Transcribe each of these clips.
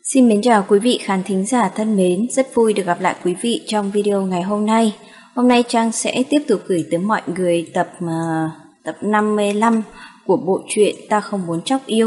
Xin mến chào quý vị khán thính giả thân mến, rất vui được gặp lại quý vị trong video ngày hôm nay. Hôm nay Trang sẽ tiếp tục gửi tới mọi người tập 55 của bộ truyện Ta Không Muốn Chóc Yêu.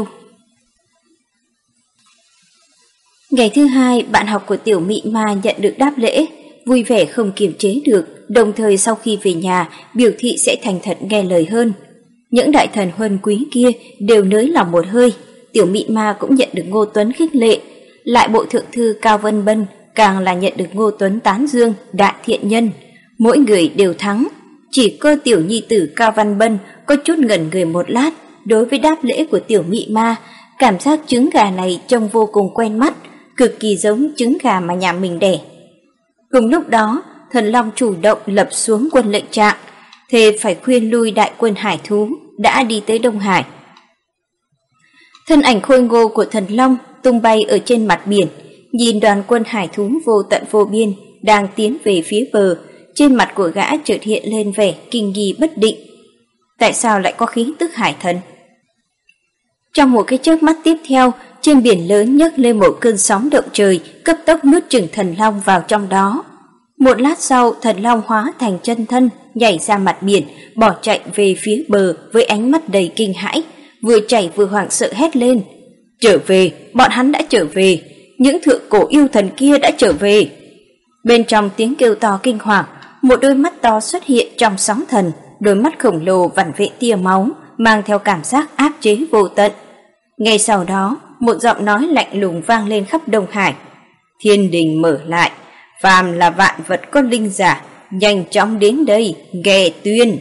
Ngày thứ hai, bạn học của Tiểu Mị Ma nhận được đáp lễ, vui vẻ không kiềm chế được, đồng thời sau khi về nhà, biểu thị sẽ thành thật nghe lời hơn. Những đại thần huân quý kia đều nới lòng một hơi, Tiểu Mị Ma cũng nhận được Ngô Tuấn khích lệ. Lại bộ thượng thư Cao Vân Bân càng là nhận được Ngô Tuấn tán dương, đại thiện nhân. Mỗi người đều thắng. Chỉ có tiểu nhi tử Cao Văn Bân có chút ngẩn người một lát đối với đáp lễ của Tiểu Mị Ma. Cảm giác trứng gà này trông vô cùng quen mắt, cực kỳ giống trứng gà mà nhà mình đẻ. Cùng lúc đó, Thần Long chủ động lập xuống quân lệnh trạng, thề phải khuyên lui đại quân hải thú đã đi tới Đông Hải. Thân ảnh khôi ngô của Thần Long tung bay ở trên mặt biển, nhìn đoàn quân hải thú vô tận vô biên đang tiến về phía bờ, trên mặt của gã chợt hiện lên vẻ kinh nghi bất định. Tại sao lại có khí tức hải thần? Trong một cái chớp mắt tiếp theo, trên biển lớn nhấc lên một cơn sóng động trời, cấp tốc nuốt chửng Thần Long vào trong đó. Một lát sau, Thần Long hóa thành chân thân, nhảy ra mặt biển, bỏ chạy về phía bờ với ánh mắt đầy kinh hãi, vừa chạy vừa hoảng sợ hét lên: "Trở về, bọn hắn đã trở về, những thượng cổ yêu thần kia đã trở về." Bên trong tiếng kêu to kinh hoàng, một đôi mắt to xuất hiện trong sóng thần, đôi mắt khổng lồ vằn vện tia máu, mang theo cảm giác áp chế vô tận. Ngay sau đó, một giọng nói lạnh lùng vang lên khắp Đông Hải: "Thiên đình mở lại, phàm là vạn vật có linh giả, nhanh chóng đến đây, nghe tuyên."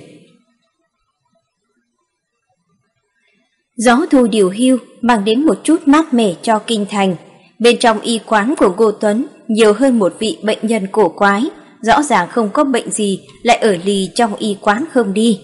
Gió thu điều hưu mang đến một chút mát mẻ cho kinh thành. Bên trong y quán của Ngô Tuấn nhiều hơn một vị bệnh nhân cổ quái, rõ ràng không có bệnh gì lại ở lì trong y quán không đi.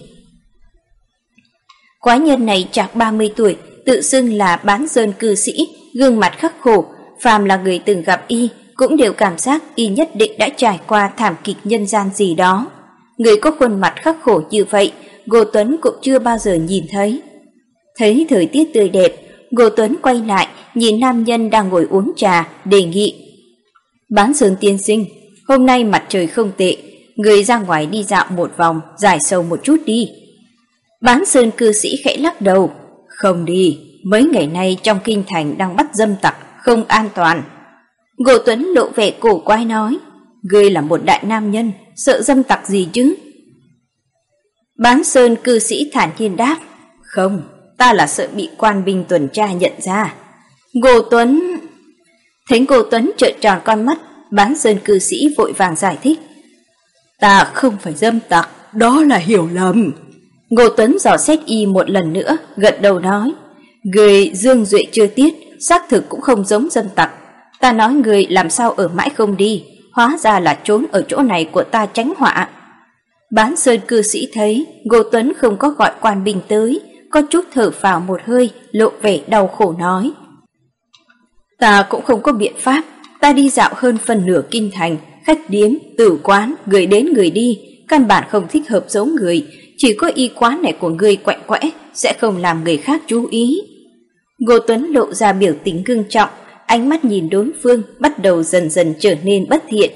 Quái nhân này chạc 30 tuổi, tự xưng là Bán Sơn cư sĩ, gương mặt khắc khổ, phàm là người từng gặp y cũng đều cảm giác y nhất định đã trải qua thảm kịch nhân gian gì đó. Người có khuôn mặt khắc khổ như vậy, Ngô Tuấn cũng chưa bao giờ nhìn thấy. Thấy thời tiết tươi đẹp, Ngô Tuấn quay lại, nhìn nam nhân đang ngồi uống trà, đề nghị: "Bán Sơn tiên sinh, hôm nay mặt trời không tệ, người ra ngoài đi dạo một vòng, giải sầu một chút đi." Bán Sơn cư sĩ khẽ lắc đầu: "Không đi, mấy ngày nay trong kinh thành đang bắt dâm tặc, không an toàn." Ngô Tuấn lộ vẻ cổ quái nói: "Ngươi là một đại nam nhân, sợ dâm tặc gì chứ?" Bán Sơn cư sĩ thản nhiên đáp: "Không, ta là sợ bị quan binh tuần tra nhận ra." Ngô Tuấn thấy Ngô Tuấn trợn tròn con mắt, Bán Sơn cư sĩ vội vàng giải thích: "Ta không phải dâm tặc, đó là hiểu lầm." Ngô Tuấn dò xét y một lần nữa, gật đầu nói: "Người dương duệ chưa tiết, xác thực cũng không giống dâm tặc. Ta nói người làm sao ở mãi không đi, hóa ra là trốn ở chỗ này của ta tránh họa." Bán Sơn cư sĩ thấy Ngô Tuấn không có gọi quan binh tới, có chút thở phào một hơi, lộ vẻ đau khổ nói: "Ta cũng không có biện pháp, ta đi dạo hơn phần nửa kinh thành, khách điếm, tử quán, người đến người đi, căn bản không thích hợp giống người, chỉ có y quán này của người quạnh quẽ, sẽ không làm người khác chú ý." Ngô Tuấn lộ ra biểu tình ngưng trọng, ánh mắt nhìn đối phương bắt đầu dần dần trở nên bất thiện.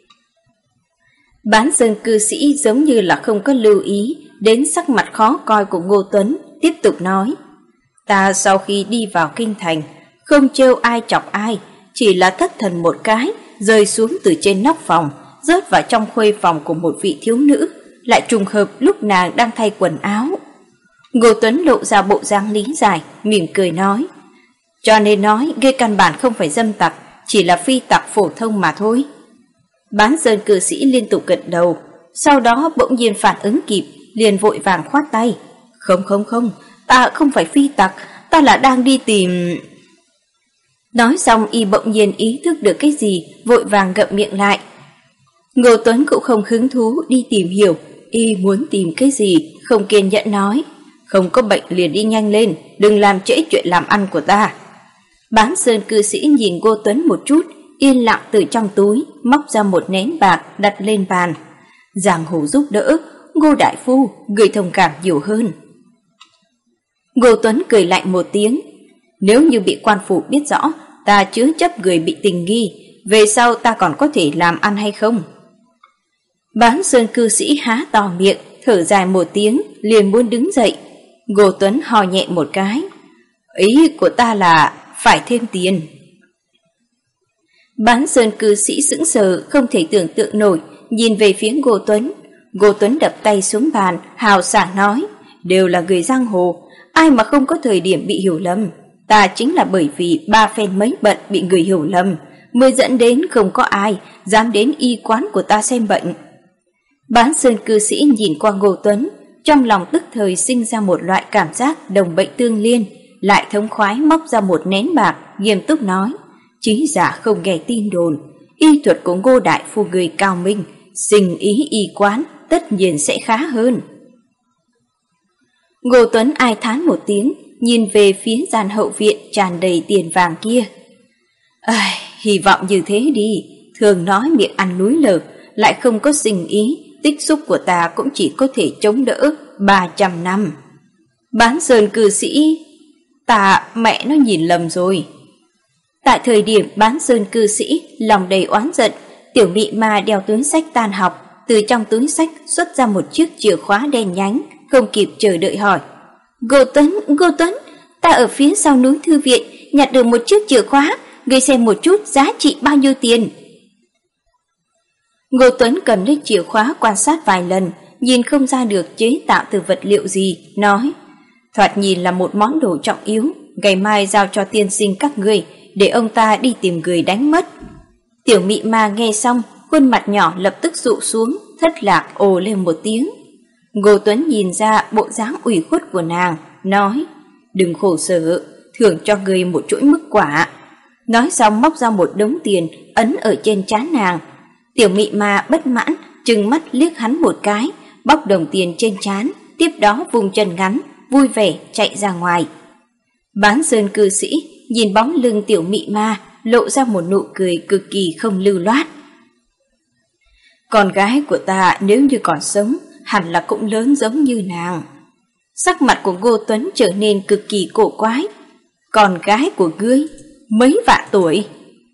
Bán Sơn cư sĩ giống như là không có lưu ý đến sắc mặt khó coi của Ngô Tuấn, tiếp tục nói: "Ta sau khi đi vào kinh thành, không trêu ai chọc ai, chỉ là thất thần một cái, rơi xuống từ trên nóc phòng, rớt vào trong khuê phòng của một vị thiếu nữ, lại trùng hợp lúc nàng đang thay quần áo." Ngô Tuấn lộ ra bộ dáng lý giải, mỉm cười nói: "Cho nên nói ngươi căn bản không phải dâm tặc, chỉ là phi tặc phổ thông mà thôi." Bán Sơn cư sĩ liên tục gật đầu, sau đó bỗng nhiên phản ứng kịp, liền vội vàng khoát tay: Không, ta không phải phi tặc, ta là đang đi tìm..." Nói xong y bỗng nhiên ý thức được cái gì, vội vàng ngậm miệng lại. Ngô Tuấn cũng không hứng thú đi tìm hiểu y muốn tìm cái gì, không kiên nhẫn nói: "Không có bệnh liền đi nhanh lên, đừng làm trễ chuyện làm ăn của ta." Bán Sơn cư sĩ nhìn Ngô Tuấn một chút, yên lặng từ trong túi móc ra một nén bạc đặt lên bàn: "Giang hồ giúp đỡ, Ngô đại phu, người thông cảm nhiều hơn." Ngô Tuấn cười lạnh một tiếng: "Nếu như bị quan phủ biết rõ, ta chứa chấp người bị tình nghi, về sau ta còn có thể làm ăn hay không? Bán sơn cư sĩ há to miệng, thở dài một tiếng, liền muốn đứng dậy. Ngô Tuấn hò nhẹ một cái. Ý của ta là phải thêm tiền. Bán sơn cư sĩ sững sờ, không thể tưởng tượng nổi, nhìn về phía Ngô Tuấn. Ngô Tuấn đập tay xuống bàn, hào sảng nói, đều là người giang hồ, ai mà không có thời điểm bị hiểu lầm. Ta chính là bởi vì ba phen mấy bận bị người hiểu lầm, mới dẫn đến không có ai dám đến y quán của ta xem bệnh. Bán sơn cư sĩ nhìn qua Ngô Tuấn, trong lòng tức thời sinh ra một loại cảm giác đồng bệnh tương liên, lại thống khoái móc ra một nén bạc, nghiêm túc nói, trí giả không nghe tin đồn, y thuật của Ngô đại phu người cao minh, sinh ý y quán tất nhiên sẽ khá hơn. Ngô Tuấn ai thán một tiếng, nhìn về phía gian hậu viện tràn đầy tiền vàng kia. Hy vọng như thế đi, thường nói miệng ăn núi lở, lại không có sinh ý, tích xúc của ta cũng chỉ có thể chống đỡ 300 năm. Bán sơn cư sĩ, ta mẹ nó nhìn lầm rồi. Tại thời điểm bán sơn cư sĩ lòng đầy oán giận, Tiểu Mị Ma đeo túi sách tan học, từ trong túi sách xuất ra một chiếc chìa khóa đen nhánh, không kịp chờ đợi hỏi. Ngô Tuấn, ta ở phía sau núi thư viện nhặt được một chiếc chìa khóa, ngươi xem một chút giá trị bao nhiêu tiền. Ngô Tuấn cầm lấy chìa khóa quan sát vài lần, nhìn không ra được chế tạo từ vật liệu gì, nói, thoạt nhìn là một món đồ trọng yếu, ngày mai giao cho tiên sinh các ngươi, để ông ta đi tìm người đánh mất. Tiểu Mị Ma nghe xong, khuôn mặt nhỏ lập tức dụ xuống, thất lạc ồ lên một tiếng. Ngô Tuấn nhìn ra bộ dáng ủy khuất của nàng, nói, đừng khổ sở, thưởng cho ngươi một chuỗi mứt quả. Nói xong móc ra một đống tiền ấn ở trên trán nàng. Tiểu Mị Ma bất mãn, trừng mắt liếc hắn một cái, bóc đồng tiền trên trán, tiếp đó vùng chân ngắn, vui vẻ chạy ra ngoài. Bán sơn cư sĩ nhìn bóng lưng Tiểu Mị Ma, lộ ra một nụ cười cực kỳ không lưu loát. Con gái của ta nếu như còn sống, hẳn là cũng lớn giống như nàng. Sắc mặt của Ngô Tuấn trở nên cực kỳ cổ quái. Con gái của ngươi, mấy vạn tuổi.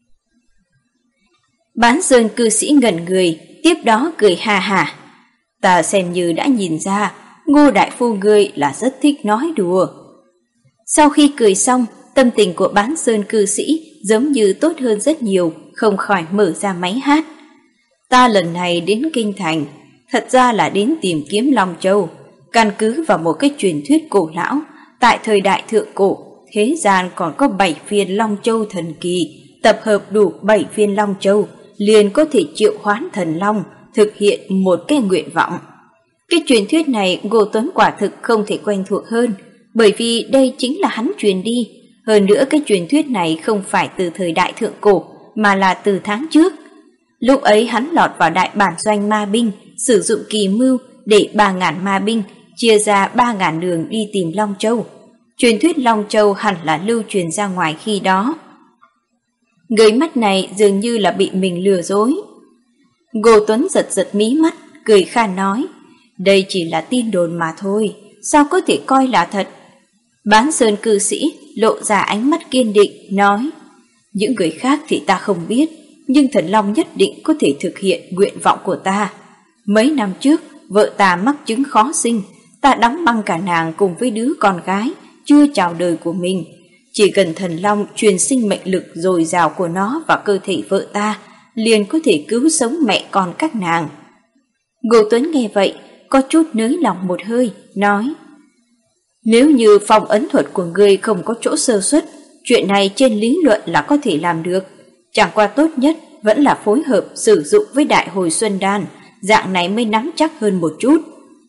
Bán sơn cư sĩ ngẩn người, tiếp đó cười ha hả. Ta xem như đã nhìn ra, Ngô đại phu ngươi là rất thích nói đùa. Sau khi cười xong, tâm tình của bán sơn cư sĩ giống như tốt hơn rất nhiều, không khỏi mở ra máy hát. Ta lần này đến Kinh Thành, thật ra là đến tìm kiếm Long Châu, căn cứ vào một cái truyền thuyết cổ lão, tại thời đại thượng cổ, thế gian còn có 7 viên Long Châu thần kỳ, tập hợp đủ 7 viên Long Châu, liền có thể triệu hoán thần Long, thực hiện một cái nguyện vọng. Cái truyền thuyết này Ngô Tuấn quả thực không thể quen thuộc hơn, bởi vì đây chính là hắn truyền đi. Hơn nữa cái truyền thuyết này không phải từ thời đại thượng cổ, mà là từ tháng trước. Lúc ấy hắn lọt vào đại bản doanh ma binh, sử dụng kỳ mưu để 3.000 ma binh chia ra 3.000 đường đi tìm Long Châu. Truyền thuyết Long Châu hẳn là lưu truyền ra ngoài khi đó. Người mắt này dường như là bị mình lừa dối. Ngô Tuấn giật giật mí mắt, cười khan nói, đây chỉ là tin đồn mà thôi, sao có thể coi là thật. Bán sơn cư sĩ lộ ra ánh mắt kiên định, nói, những người khác thì ta không biết, nhưng thần Long nhất định có thể thực hiện nguyện vọng của ta. Mấy năm trước, vợ ta mắc chứng khó sinh, ta đóng băng cả nàng cùng với đứa con gái chưa chào đời của mình. Chỉ cần thần Long truyền sinh mệnh lực dồi dào của nó vào cơ thể vợ ta, liền có thể cứu sống mẹ con các nàng. Ngô Tuấn nghe vậy, có chút nới lòng một hơi, nói, nếu như phong ấn thuật của ngươi không có chỗ sơ suất, chuyện này trên lý luận là có thể làm được. Chẳng qua tốt nhất vẫn là phối hợp sử dụng với đại hồi xuân đan, dạng này mới nắm chắc hơn một chút.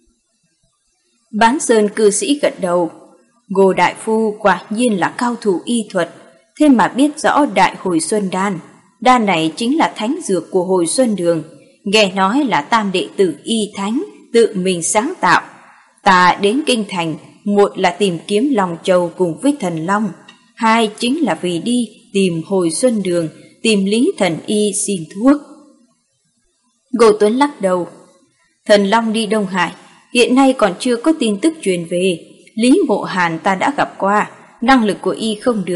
Bán sơn cư sĩ gật đầu. Ngô đại phu quả nhiên là cao thủ y thuật, thế mà biết rõ đại hồi xuân đan. Đan này chính là thánh dược của hồi xuân đường, nghe nói là tam đệ tử y thánh tự mình sáng tạo. Ta đến Kinh Thành, một là tìm kiếm Long Châu cùng với thần Long, hai chính là vì đi tìm hồi xuân đường, tìm Lý thần y xin thuốc. Ngô Tuấn lắc đầu. Thần Long đi Đông Hải, hiện nay còn chưa có tin tức truyền về. Lý Mộ Hàn ta đã gặp qua, năng lực của y không được,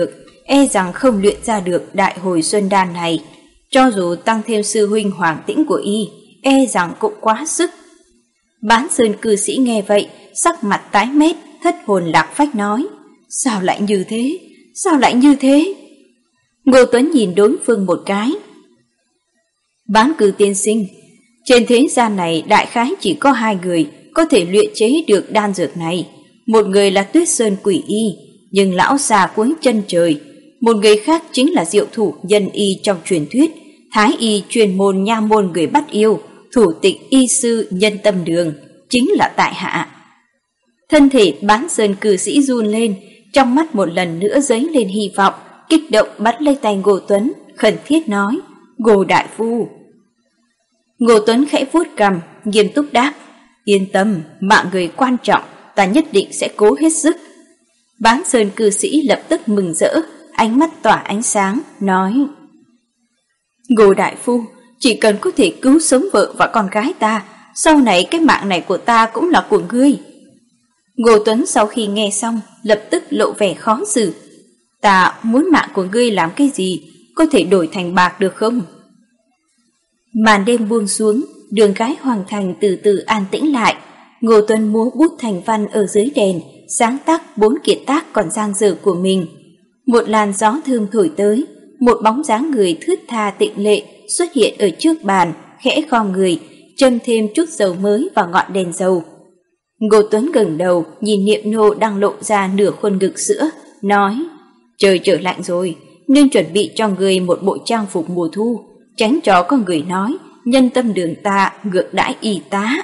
e rằng không luyện ra được đại hồi xuân đan này. Cho dù tăng thêm sư huynh Hoàng Tĩnh của y, e rằng cũng quá sức. Bán sơn cư sĩ nghe vậy, sắc mặt tái mét, thất hồn lạc phách nói: Sao lại như thế? Sao lại như thế? Ngô Tuấn nhìn đối phương một cái. Bán cử tiên sinh, trên thế gian này đại khái chỉ có 2 người có thể luyện chế được đan dược này. Một người là Tuyết Sơn Quỷ Y, nhưng lão già cuối chân trời. Một người khác chính là diệu thủ nhân y trong truyền thuyết, thái y truyền môn nha môn người bắt yêu, thủ tịch y sư Nhân Tâm Đường, chính là tại hạ. Thân thể Bán sơn cư sĩ run lên, trong mắt một lần nữa dấy lên hy vọng, kích động bắt lấy tay Ngô Tuấn, khẩn thiết nói: Ngô đại phu. Ngô Tuấn khẽ vuốt cằm, nghiêm túc đáp: Yên tâm, mạng người quan trọng, ta nhất định sẽ cố hết sức. Bán sơn cư sĩ lập tức mừng rỡ, ánh mắt tỏa ánh sáng, nói: Ngô đại phu, chỉ cần có thể cứu sống vợ và con gái ta, sau này cái mạng này của ta cũng là của ngươi. Ngô Tuấn sau khi nghe xong, lập tức lộ vẻ khó xử. Ta muốn mạng của ngươi làm cái gì, có thể đổi thành bạc được không? Màn đêm buông xuống, đường cái Hoàng Thành từ từ an tĩnh lại. Ngô Tuấn múa bút thành văn ở dưới đèn, sáng tác 4 kiệt tác còn dang dở của mình. Một làn gió thơm thổi tới, một bóng dáng người thướt tha tịnh lệ xuất hiện ở trước bàn, khẽ khom người, châm thêm chút dầu mới vào ngọn đèn dầu. Ngô Tuấn ngẩng đầu nhìn Niệm Nô đang lộ ra nửa khuôn ngực sữa, nói: Trời trở lạnh rồi, nên chuẩn bị cho người một bộ trang phục mùa thu, tránh cho có người nói Nhân Tâm Đường ta ngược đãi y tá.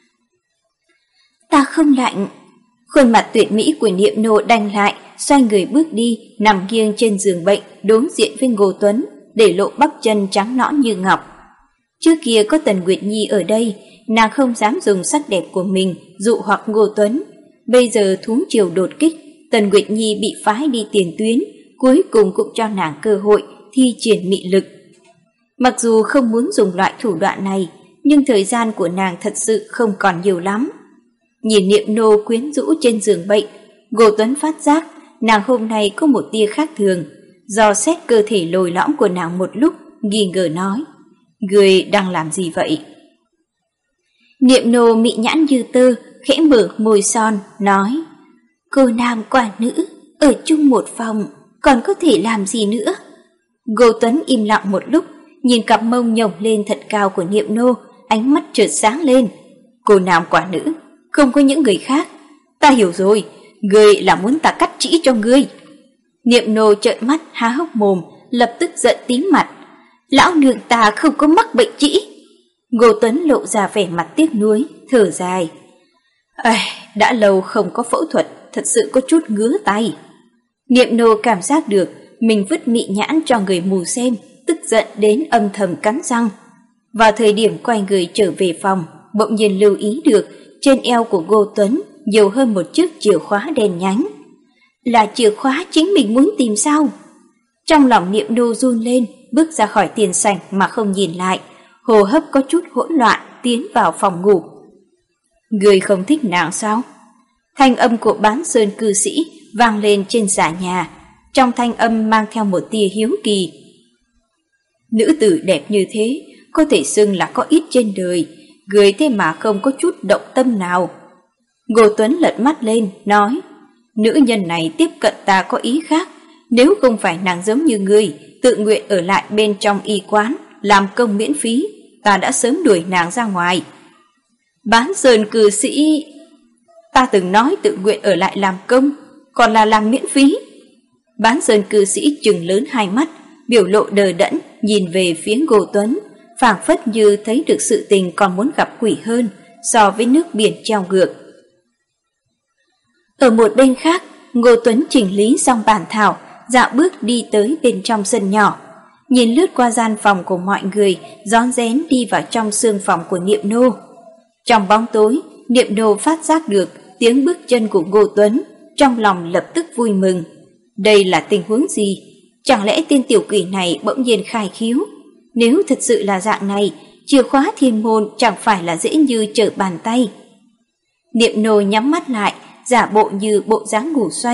Ta không lạnh. Khuôn mặt tuyệt mỹ của Niệm Nô đanh lại, xoay người bước đi, nằm nghiêng trên giường bệnh đối diện với Ngô Tuấn, để lộ bắp chân trắng nõn như ngọc. Trước kia có Tần Nguyệt Nhi ở đây, nàng không dám dùng sắc đẹp của mình dụ hoặc Ngô Tuấn. Bây giờ thú triều đột kích, Tần Nguyệt Nhi bị phái đi tiền tuyến, cuối cùng cũng cho nàng cơ hội thi triển mị lực. Mặc dù không muốn dùng loại thủ đoạn này, nhưng thời gian của nàng thật sự không còn nhiều lắm. Nhìn Niệm Nô quyến rũ trên giường bệnh, Ngô Tuấn phát giác nàng hôm nay có một tia khác thường. Dò xét cơ thể lồi lõm của nàng một lúc, nghi ngờ nói: Người đang làm gì vậy? Niệm Nô mị nhãn như tơ, khẽ mở môi son, nói: Cô nam quả nữ, ở chung một phòng, còn có thể làm gì nữa? Ngô Tuấn im lặng một lúc, nhìn cặp mông nhổng lên thật cao của Niệm Nô, ánh mắt chợt sáng lên. Cô nam quả nữ, không có những người khác. Ta hiểu rồi, ngươi là muốn ta cắt chỉ cho ngươi. Niệm Nô trợn mắt há hốc mồm, lập tức giận tím mặt. Lão nương ta không có mắc bệnh trĩ. Ngô Tuấn lộ ra vẻ mặt tiếc nuối, thở dài. Đã lâu không có phẫu thuật, thật sự có chút ngứa tay. Niệm Nô cảm giác được mình vứt mị nhãn cho người mù xem, tức giận đến âm thầm cắn răng. Vào thời điểm quay người trở về phòng, bỗng nhiên lưu ý được trên eo của Ngô Tuấn nhiều hơn một chiếc chìa khóa đèn nhánh. Là chìa khóa chính mình muốn tìm sao? Trong lòng Niệm Nô run lên, bước ra khỏi tiền sảnh mà không nhìn lại, hô hấp có chút hỗn loạn, tiến vào phòng ngủ. Người không thích nàng sao? Thanh âm của Bán sơn cư sĩ vang lên trên xà nhà, trong thanh âm mang theo một tia hiếu kỳ. Nữ tử đẹp như thế, có thể xưng là có ít trên đời, người thế mà không có chút động tâm nào. Ngô Tuấn lật mắt lên, nói: Nữ nhân này tiếp cận ta có ý khác, nếu không phải nàng giống như ngươi, tự nguyện ở lại bên trong y quán, làm công miễn phí, ta đã sớm đuổi nàng ra ngoài. Bán sơn cư sĩ... Ta từng nói tự nguyện ở lại làm công, còn là làm miễn phí. Bán sơn cư sĩ trừng lớn hai mắt, biểu lộ đờ đẫn, nhìn về phía Ngô Tuấn, phảng phất như thấy được sự tình còn muốn gặp quỷ hơn so với nước biển treo ngược. Ở một bên khác, Ngô Tuấn chỉnh lý xong bản thảo, dạo bước đi tới bên trong sân nhỏ, nhìn lướt qua gian phòng của mọi người, rón rén đi vào trong sương phòng của Niệm Nô. Trong bóng tối, Niệm Nô phát giác được tiếng bước chân của Ngô Tuấn, trong lòng lập tức vui mừng. Đây là tình huống gì? Chẳng lẽ tên tiểu quỷ này bỗng nhiên khai khiếu? Nếu thật sự là dạng này, chìa khóa thiên môn chẳng phải là dễ như trở bàn tay. Niệm Nô nhắm mắt lại, giả bộ như bộ dáng ngủ xoay,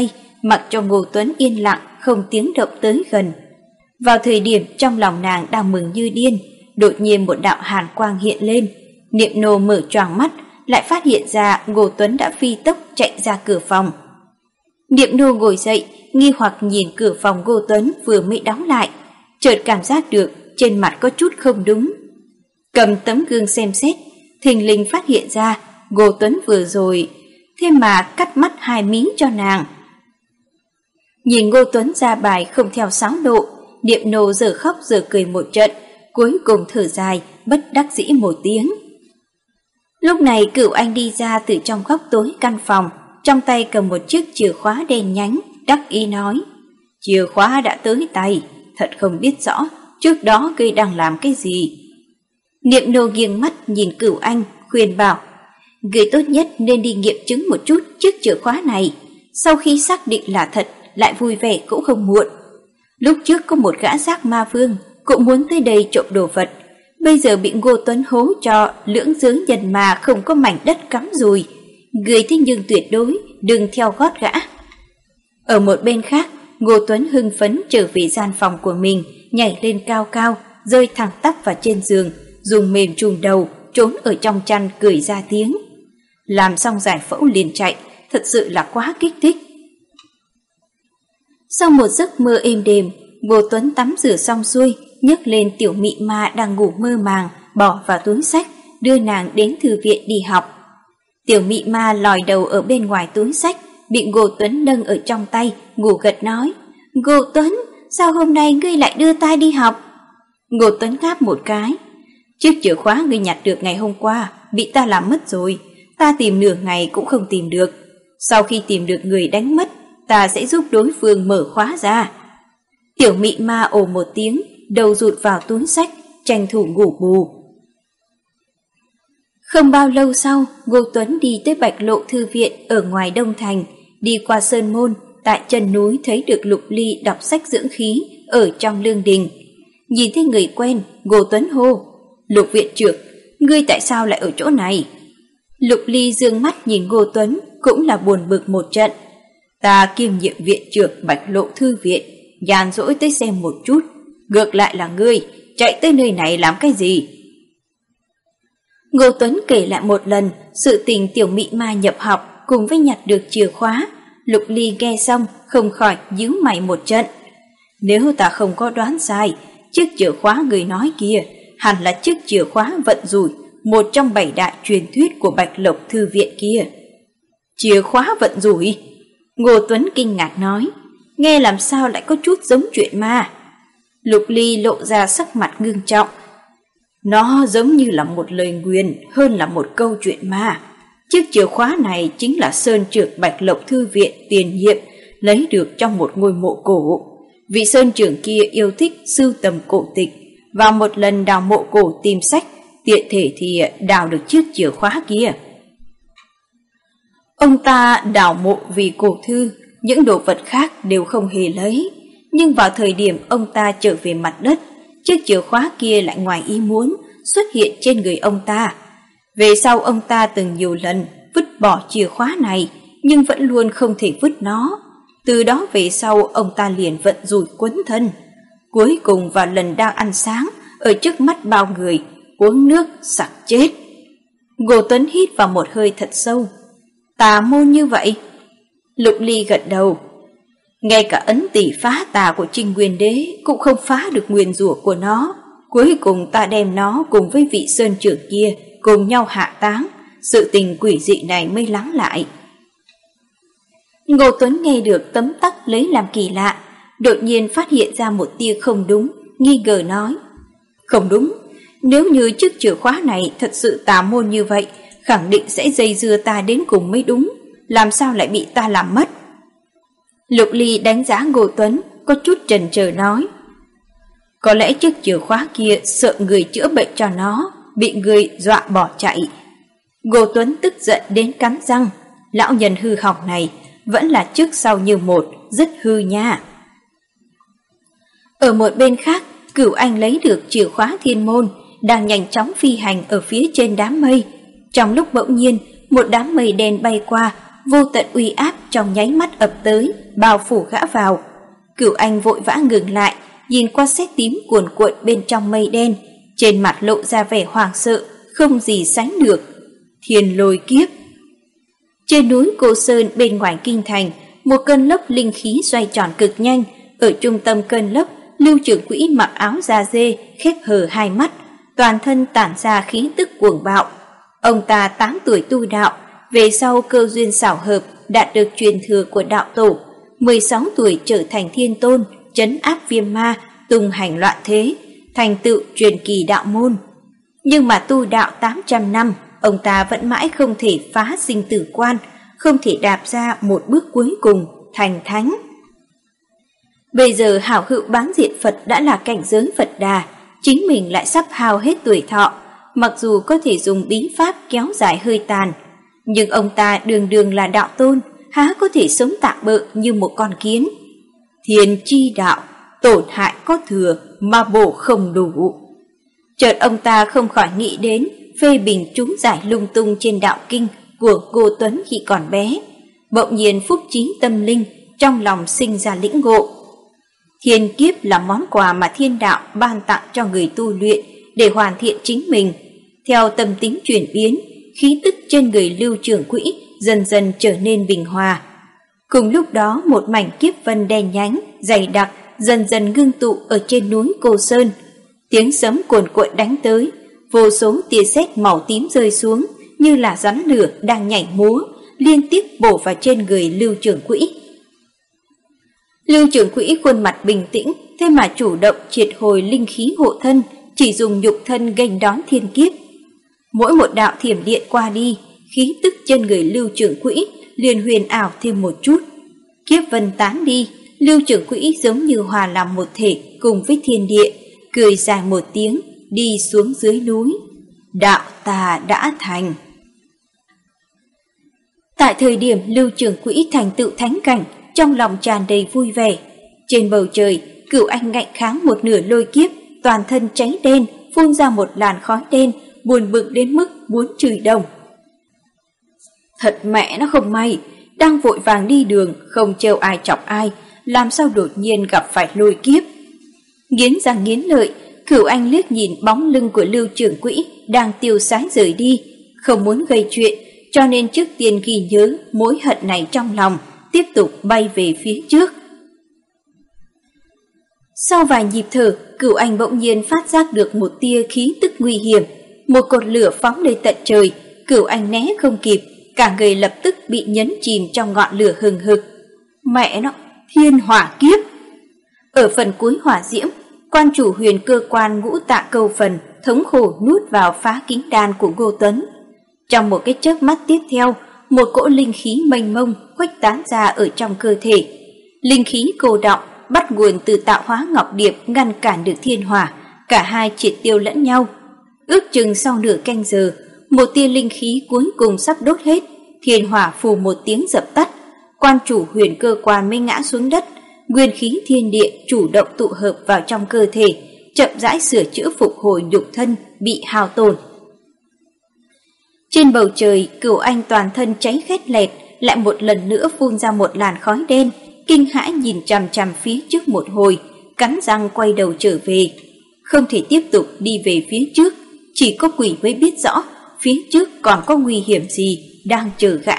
mặc cho Ngô Tuấn yên lặng không tiếng động tới gần. Vào thời điểm trong lòng nàng đang mừng như điên, đột nhiên một đạo hàn quang hiện lên. Niệm nô mở choàng mắt, lại phát hiện ra Ngô Tuấn đã phi tốc chạy ra cửa phòng. Niệm nô ngồi dậy, nghi hoặc nhìn cửa phòng Ngô Tuấn vừa mới đóng lại, chợt cảm giác được trên mặt có chút không đúng. Cầm tấm gương xem xét, thình lình phát hiện ra Ngô Tuấn vừa rồi thế mà cắt mắt 2 miếng cho nàng. Nhìn Ngô Tuấn ra bài không theo xáo độ, Niệm nô giờ khóc giờ cười một trận, cuối cùng thở dài, bất đắc dĩ một tiếng. Lúc này Cửu Anh đi ra từ trong góc tối căn phòng, trong tay cầm một chiếc chìa khóa đen nhánh, đắc ý nói: chìa khóa đã tới tay, thật không biết rõ trước đó ngươi đang làm cái gì. Niệm nô nghiêng mắt nhìn Cửu Anh, khuyên bảo: ngươi tốt nhất nên đi nghiệm chứng một chút chiếc chìa khóa này, sau khi xác định là thật lại vui vẻ cũng không muộn. Lúc trước có một gã giác ma vương cũng muốn tới đây trộm đồ vật, bây giờ bị Ngô Tuấn hố cho lưỡng giới nhân mà không có mảnh đất cắm rùi, người thế nhưng tuyệt đối đừng theo gót gã. Ở một bên khác, Ngô Tuấn hưng phấn trở về gian phòng của mình, nhảy lên cao cao, rơi thẳng tắp vào trên giường, dùng mềm trùm đầu, trốn ở trong chăn cười ra tiếng. Làm xong giải phẫu liền chạy, thật sự là quá kích thích. Sau một giấc mơ êm đềm, Ngô Tuấn tắm rửa xong xuôi, nhấc lên Tiểu Mị Ma đang ngủ mơ màng, bỏ vào túi xách, đưa nàng đến thư viện đi học. Tiểu Mị Ma lòi đầu ở bên ngoài túi xách, bị Ngô Tuấn nâng ở trong tay, ngủ gật nói: Ngô Tuấn, sao hôm nay ngươi lại đưa ta đi học? Ngô Tuấn ngáp một cái: chiếc chìa khóa ngươi nhặt được ngày hôm qua bị ta làm mất rồi, ta tìm nửa ngày cũng không tìm được. Sau khi tìm được người đánh mất, ta sẽ giúp đối phương mở khóa ra. Tiểu Mị Ma ồ một tiếng, đầu rụt vào túi xách, tranh thủ ngủ bù. Không bao lâu sau, Ngô Tuấn đi tới Bạch Lộ Thư Viện ở ngoài Đông Thành, đi qua Sơn Môn, tại chân núi thấy được Lục Ly đọc sách dưỡng khí ở trong lương đình. Nhìn thấy người quen, Ngô Tuấn hô: Lục viện trưởng, ngươi tại sao lại ở chỗ này? Lục Ly dương mắt nhìn Ngô Tuấn, cũng là buồn bực một trận. Ta kiêm nhiệm viện trưởng Bạch Lộ Thư Viện, nhàn rỗi tới xem một chút, ngược lại là ngươi chạy tới nơi này làm cái gì? Ngô Tuấn kể lại một lần sự tình Tiểu Mị Ma nhập học cùng với nhặt được chìa khóa. Lục Ly nghe xong không khỏi nhíu mày một trận. Nếu ta không có đoán sai, chiếc chìa khóa người nói kia hẳn là chiếc chìa khóa vận rủi, một trong 7 đại truyền thuyết của Bạch Lộc Thư Viện kia. Chìa khóa vận rủi? Ngô Tuấn kinh ngạc nói, nghe làm sao lại có chút giống chuyện ma. Lục Ly lộ ra sắc mặt ngưng trọng. Nó giống như là một lời nguyền hơn là một câu chuyện ma. Chiếc chìa khóa này chính là Sơn trưởng Bạch Lộc Thư Viện tiền nhiệm lấy được trong một ngôi mộ cổ. Vị Sơn trưởng kia yêu thích sưu tầm cổ tịch, và một lần đào mộ cổ tìm sách, tiện thể thì đào được chiếc chìa khóa kia. Ông ta đào mộ vì cổ thư, những đồ vật khác đều không hề lấy. Nhưng vào thời điểm ông ta trở về mặt đất, chiếc chìa khóa kia lại ngoài ý muốn xuất hiện trên người ông ta. Về sau ông ta từng nhiều lần vứt bỏ chìa khóa này, nhưng vẫn luôn không thể vứt nó. Từ đó về sau ông ta liền vận rủi quấn thân. Cuối cùng vào lần đang ăn sáng, ở trước mắt bao người, uống nước sặc chết. Ngô Tuấn hít vào một hơi thật sâu. Tà môn như vậy? Lục Ly gật đầu. Ngay cả ấn tỷ phá tà của Trinh Nguyên Đế cũng không phá được nguyền rủa của nó. Cuối cùng ta đem nó cùng với vị sơn trưởng kia cùng nhau hạ táng, sự tình quỷ dị này mới lắng lại. Ngô Tuấn nghe được tấm tắc lấy làm kỳ lạ, đột nhiên phát hiện ra một tia không đúng, nghi ngờ nói. Không đúng, nếu như chiếc chìa khóa này thật sự tà môn như vậy, khẳng định sẽ dây dưa ta đến cùng mới đúng, làm sao lại bị ta làm mất? Lục Ly đánh giá Ngô Tuấn, có chút chần chờ nói. Có lẽ chiếc chìa khóa kia sợ người chữa bệnh cho nó, bị người dọa bỏ chạy. Ngô Tuấn tức giận đến cắn răng, lão nhân hư hỏng này vẫn là trước sau như một, rất hư nha. Ở một bên khác, Cửu Anh lấy được chìa khóa thiên môn, đang nhanh chóng phi hành ở phía trên đám mây. Trong lúc bỗng nhiên, một đám mây đen bay qua, vô tận uy áp trong nháy mắt ập tới, bao phủ gã vào. Cửu Anh vội vã ngừng lại, nhìn qua sét tím cuồn cuộn bên trong mây đen, trên mặt lộ ra vẻ hoảng sợ, không gì sánh được. Thiên lôi kiếp. Trên núi Cô Sơn bên ngoài kinh thành, một cơn lốc linh khí xoay tròn cực nhanh. Ở trung tâm cơn lốc, Lưu Trưởng Quỹ mặc áo da dê, khép hờ hai mắt, toàn thân tản ra khí tức cuồng bạo. Ông ta 8 tuổi tu đạo, về sau cơ duyên xảo hợp đạt được truyền thừa của đạo tổ. 16 tuổi trở thành thiên tôn, trấn áp viêm ma, tung hành loạn thế, thành tựu truyền kỳ đạo môn. Nhưng mà tu đạo 800 năm, ông ta vẫn mãi không thể phá sinh tử quan, không thể đạp ra một bước cuối cùng, thành thánh. Bây giờ hảo hữu bán diện Phật đã là cảnh giới Phật Đà, chính mình lại sắp hao hết tuổi thọ, mặc dù có thể dùng bí pháp kéo dài hơi tàn, nhưng ông ta đường đường là đạo tôn, há có thể sống tạm bợ như một con kiến. Thiên chi đạo, tổn hại có thừa mà bổ không đủ. Chợt ông ta không khỏi nghĩ đến phê bình chú giải lung tung trên đạo kinh của Ngô Tuấn khi còn bé. Bỗng nhiên phúc trí tâm linh, trong lòng sinh ra lĩnh ngộ. Thiên kiếp là món quà mà thiên đạo ban tặng cho người tu luyện để hoàn thiện chính mình. Theo tâm tính chuyển biến, khí tức trên người Lưu Trưởng Quỹ dần dần trở nên bình hòa. Cùng lúc đó một mảnh kiếp vân đen nhánh, dày đặc dần dần ngưng tụ ở trên núi Cô Sơn. Tiếng sấm cuồn cuộn đánh tới, vô số tia sét màu tím rơi xuống như là rắn lửa đang nhảy múa, liên tiếp bổ vào trên người Lưu Trưởng Quỹ. Lưu Trưởng Quỹ khuôn mặt bình tĩnh, thế mà chủ động triệt hồi linh khí hộ thân, chỉ dùng nhục thân nghênh đón thiên kiếp. Mỗi một đạo thiểm điện qua đi, khí tức trên người Lưu Trưởng Quỹ liền huyền ảo thêm một chút. Kiếp vân tán đi, Lưu Trưởng Quỹ giống như hòa làm một thể cùng với thiên địa, cười dài một tiếng, đi xuống dưới núi. Đạo ta đã thành. Tại thời điểm Lưu Trưởng Quỹ thành tựu thánh cảnh, trong lòng tràn đầy vui vẻ. Trên bầu trời, Cửu Anh ngạnh kháng một nửa lôi kiếp, toàn thân cháy đen, phun ra một làn khói đen, buồn bực đến mức muốn chửi đồng. Thật mẹ nó không may, đang vội vàng đi đường, không trêu ai chọc ai, làm sao đột nhiên gặp phải lôi kiếp. Nghiến răng nghiến lợi, Cửu Anh liếc nhìn bóng lưng của Lưu Trưởng Quỹ đang tiêu sái rời đi, không muốn gây chuyện, cho nên trước tiên ghi nhớ mối hận này trong lòng, tiếp tục bay về phía trước. Sau vài nhịp thở, Cửu Anh bỗng nhiên phát giác được một tia khí tức nguy hiểm, một cột lửa phóng lên tận trời. Cửu Anh né không kịp, cả người lập tức bị nhấn chìm trong ngọn lửa hừng hực. Mẹ nó, thiên hỏa kiếp! Ở phần cuối hỏa diễm, quan chủ Huyền Cơ Quan Ngũ Tạ Câu Phần thống khổ nuốt vào phá kính đan của Ngô Tuấn. Trong một cái chớp mắt tiếp theo, một cỗ linh khí mênh mông khuếch tán ra ở trong cơ thể. Linh khí cô đọng bắt nguồn từ Tạo Hóa Ngọc Điệp ngăn cản được thiên hỏa, cả hai triệt tiêu lẫn nhau. Ước chừng sau nửa canh giờ, một tia linh khí cuối cùng sắp đốt hết, thiên hỏa phù một tiếng dập tắt, quan chủ Huyền Cơ Quan mới ngã xuống đất. Nguyên khí thiên địa chủ động tụ hợp vào trong cơ thể, chậm rãi sửa chữa phục hồi nhục thân bị hao tổn. Trên bầu trời, Cửu Anh toàn thân cháy khét lẹt, lại một lần nữa phun ra một làn khói đen, kinh hãi nhìn chằm chằm phía trước một hồi, cắn răng quay đầu trở về. Không thể tiếp tục đi về phía trước, chỉ có quỷ mới biết rõ phía trước còn có nguy hiểm gì đang chờ gã.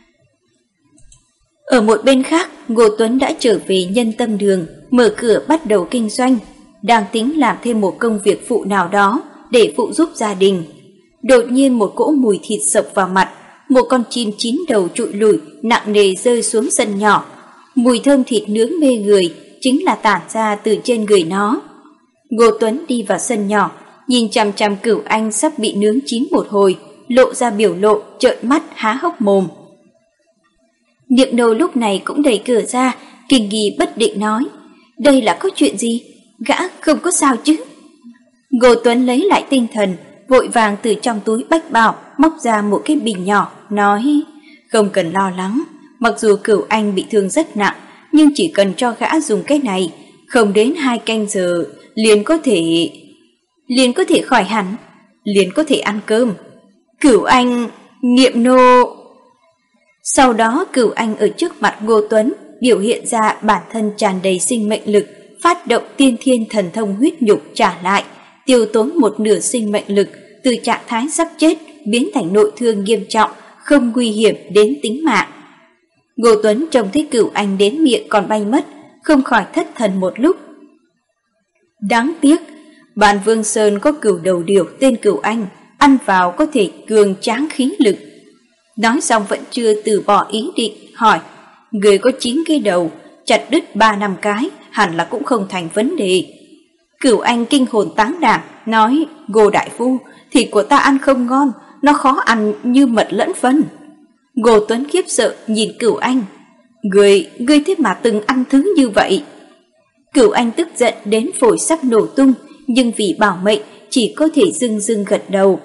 Ở một bên khác, Ngô Tuấn đã trở về Nhân Tâm Đường, mở cửa bắt đầu kinh doanh, đang tính làm thêm một công việc phụ nào đó để phụ giúp gia đình. Đột nhiên một cỗ mùi thịt sộc vào mặt, một con chim 9 đầu trụi lủi nặng nề rơi xuống sân nhỏ. Mùi thơm thịt nướng mê người chính là tản ra từ trên người nó. Ngô Tuấn đi vào sân nhỏ, nhìn chằm chằm Cửu Anh sắp bị nướng chín một hồi, lộ ra biểu lộ trợn mắt há hốc mồm. Niệm Nâu lúc này cũng đẩy cửa ra, kinh nghi bất định nói: đây là có chuyện gì? Gã không có sao chứ? Ngô Tuấn lấy lại tinh thần, vội vàng từ trong túi bách bảo móc ra một cái bình nhỏ, nói: không cần lo lắng, mặc dù Cửu Anh bị thương rất nặng, nhưng chỉ cần cho gã dùng cái này, không đến 2 canh giờ liền có thể khỏi hẳn, liền có thể ăn cơm. Cửu Anh, Niệm Nô. Sau đó Cửu Anh ở trước mặt Ngô Tuấn biểu hiện ra bản thân tràn đầy sinh mệnh lực, phát động tiên thiên thần thông huyết nhục trả lại, tiêu tốn một nửa sinh mệnh lực từ trạng thái sắp chết biến thành nội thương nghiêm trọng, không nguy hiểm đến tính mạng. Ngô Tuấn trông thấy Cửu Anh đến miệng còn bay mất, không khỏi thất thần một lúc. Đáng tiếc, Bàn Vương Sơn có cửu đầu điểu tên Cửu Anh, ăn vào có thể cường tráng khí lực. Nói xong vẫn chưa từ bỏ ý định, hỏi, người có 9 cái đầu, chặt đứt 3-5 cái, hẳn là cũng không thành vấn đề. Cửu Anh kinh hồn táng đảm, nói, Ngô đại phu, thịt của ta ăn không ngon, nó khó ăn như mật lẫn phân. Ngô Tuấn khiếp sợ nhìn Cửu Anh, ngươi thế mà từng ăn thứ như vậy. Cửu Anh tức giận đến phổi sắp nổ tung, nhưng vì bảo mệnh chỉ có thể dưng gật đầu.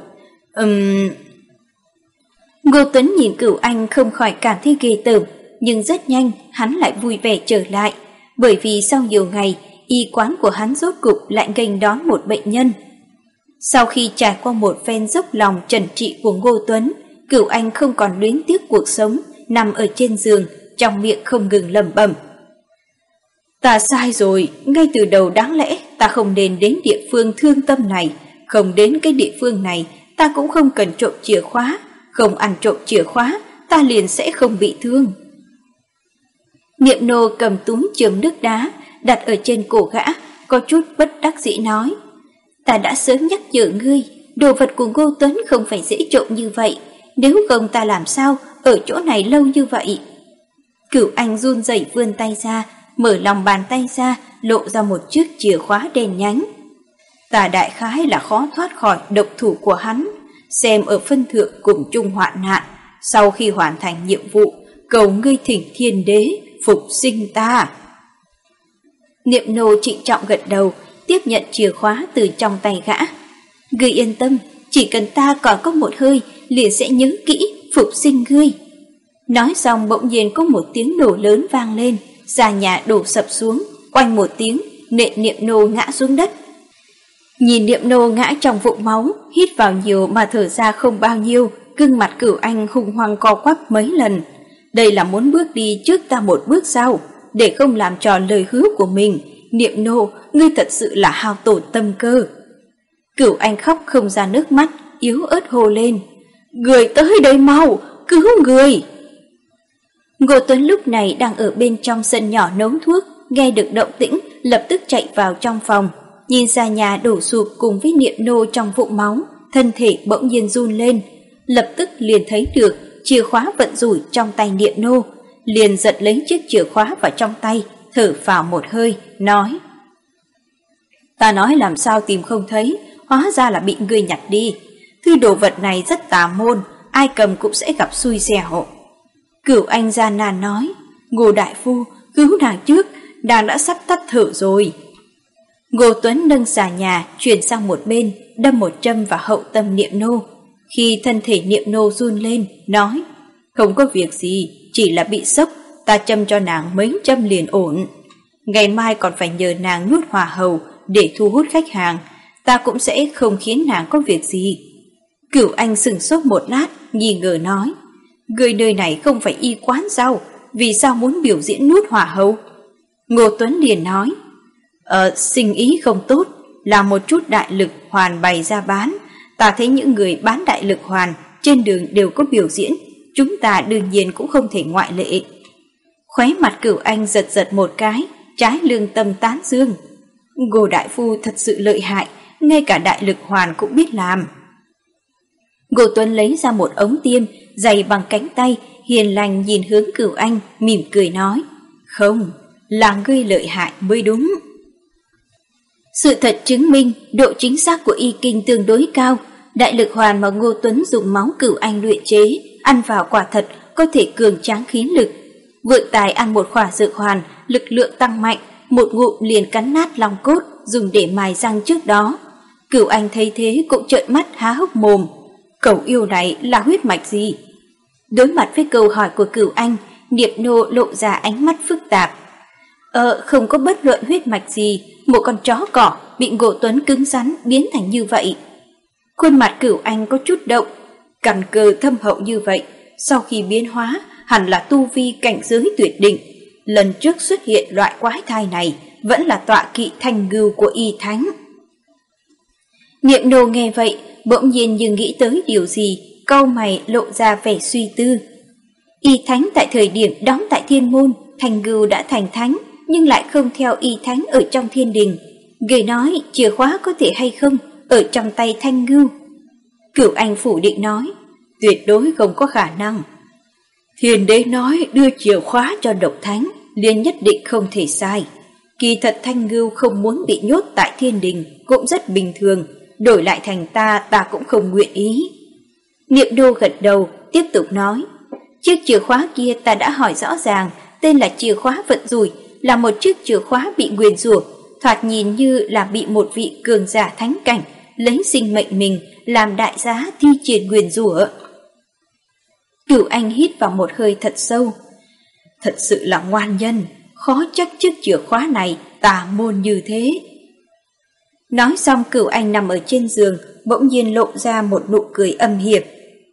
Ngô Tuấn nhìn Cửu Anh không khỏi cảm thấy ghê tởm, nhưng rất nhanh hắn lại vui vẻ trở lại, bởi vì sau nhiều ngày, y quán của hắn rốt cục lại nghênh đón một bệnh nhân. Sau khi trải qua một phen dốc lòng trần trị của Ngô Tuấn, Cửu Anh không còn luyến tiếc cuộc sống, nằm ở trên giường, trong miệng không ngừng lẩm bẩm. Ta sai rồi, ngay từ đầu đáng lẽ ta không nên đến địa phương thương tâm này, không đến cái địa phương này ta cũng không cần trộm chìa khóa, không ăn trộm chìa khóa ta liền sẽ không bị thương. Niệm nô cầm túm chườm nước đá đặt ở trên cổ gã, có chút bất đắc dĩ nói, ta đã sớm nhắc nhở ngươi, đồ vật của Ngô Tuấn không phải dễ trộm như vậy, nếu không ta làm sao ở chỗ này lâu như vậy. Cửu Anh run rẩy vươn tay ra, mở lòng bàn tay ra, lộ ra một chiếc chìa khóa đen nhánh. Ta đại khái là khó thoát khỏi độc thủ của hắn, xem ở phân thượng cùng chung hoạn nạn, sau khi hoàn thành nhiệm vụ, cầu ngươi thỉnh Thiên Đế phục sinh ta. Niệm nô trịnh trọng gật đầu, tiếp nhận chìa khóa từ trong tay gã. Ngươi yên tâm, chỉ cần ta còn có một hơi, liền sẽ nhớ kỹ phục sinh ngươi. Nói xong bỗng nhiên có một tiếng nổ lớn vang lên, gia nhà đổ sập xuống, oanh một tiếng, nện Niệm nô ngã xuống đất. Nhìn Niệm nô ngã trong vũng máu, hít vào nhiều mà thở ra không bao nhiêu, gương mặt Cửu Anh hung hoang co quắp mấy lần. Đây là muốn bước đi trước ta một bước sau, để không làm tròn lời hứa của mình. Niệm nô, ngươi thật sự là hao tổn tâm cơ. Cửu Anh khóc không ra nước mắt, yếu ớt hô lên, người tới đây mau, cứu người. Ngô Tuấn lúc này đang ở bên trong sân nhỏ nấu thuốc, nghe được động tĩnh, lập tức chạy vào trong phòng, nhìn ra nhà đổ sụp cùng với Niệm nô trong vũng máu, thân thể bỗng nhiên run lên, lập tức liền thấy được chìa khóa vận rủi trong tay Niệm nô, liền giật lấy chiếc chìa khóa vào trong tay, thở phào một hơi, nói, ta nói làm sao tìm không thấy, hóa ra là bị ngươi nhặt đi. Thứ đồ vật này rất tà môn, ai cầm cũng sẽ gặp xui xẻo. Cửu Anh gian nan nói, Ngô đại phu, cứu nàng trước, nàng đã sắp tắt thở rồi. Ngô Tuấn nâng xà nhà chuyển sang một bên, đâm một châm vào hậu tâm Niệm nô. Khi thân thể Niệm nô run lên, nói, không có việc gì, chỉ là bị sốc, ta châm cho nàng mấy châm liền ổn. Ngày mai còn phải nhờ nàng nuốt hỏa hầu để thu hút khách hàng, ta cũng sẽ không khiến nàng có việc gì. Cửu Anh sửng sốt một lát, nghi ngờ nói, người nơi này không phải y quán sao, vì sao muốn biểu diễn nuốt hỏa hầu? Ngô Tuấn liền nói, sinh ý không tốt, là một chút đại lực hoàn bày ra bán, ta thấy những người bán đại lực hoàn trên đường đều có biểu diễn, chúng ta đương nhiên cũng không thể ngoại lệ. Khóe mặt Cửu Anh giật một cái, trái lương tâm tán dương. Ngô đại phu thật sự lợi hại, ngay cả đại lực hoàn cũng biết làm. Ngô Tuấn lấy ra một ống tiêm dày bằng cánh tay, hiền lành nhìn hướng Cửu Anh, mỉm cười nói, không, là ngươi lợi hại mới đúng. Sự thật chứng minh độ chính xác của y kinh tương đối cao, đại lực hoàn mà Ngô Tuấn dùng máu Cửu Anh luyện chế, ăn vào quả thật có thể cường tráng khí lực. Vượng Tài ăn một khỏa dược hoàn, lực lượng tăng mạnh, một ngụm liền cắn nát lòng cốt dùng để mài răng trước đó. Cửu Anh thấy thế cũng trợn mắt há hốc mồm, cẩu yêu này là huyết mạch gì? Đối mặt với câu hỏi của Cửu Anh, Niệm nô lộ ra ánh mắt phức tạp. Không có bất luận huyết mạch gì, một con chó cỏ bị Ngô Tuấn cứng rắn biến thành như vậy. Khuôn mặt Cửu Anh có chút động, căn cơ thâm hậu như vậy, sau khi biến hóa hẳn là tu vi cảnh giới tuyệt đỉnh, lần trước xuất hiện loại quái thai này vẫn là tọa kỵ Thanh Ngưu của Y Thánh. Niệm Nô nghe vậy, bỗng nhiên như nghĩ tới điều gì, cau mày lộ ra vẻ suy tư. Y Thánh tại thời điểm đóng tại Thiên Môn, Thanh Ngưu đã thành thánh, nhưng lại không theo Y Thánh ở trong thiên đình. Người nói chìa khóa có thể hay không ở trong tay Thanh Ngưu. Cửu Anh phủ định nói, tuyệt đối không có khả năng. Thiên đế nói đưa chìa khóa cho độc thánh, liền nhất định không thể sai. Kỳ thật Thanh Ngưu không muốn bị nhốt tại thiên đình cũng rất bình thường, đổi lại thành ta cũng không nguyện ý. Niệm Đô gật đầu, tiếp tục nói, chiếc chìa khóa kia ta đã hỏi rõ ràng, tên là chìa khóa vận rủi, là một chiếc chìa khóa bị nguyền rủa, thoạt nhìn như là bị một vị cường giả thánh cảnh lấy sinh mệnh mình làm đại giá thi triển nguyền rủa. Cửu Anh hít vào một hơi thật sâu. Thật sự là ngoan nhân, khó trách chiếc chìa khóa này tà môn như thế. Nói xong Cửu Anh nằm ở trên giường, bỗng nhiên lộ ra một nụ cười âm hiểm.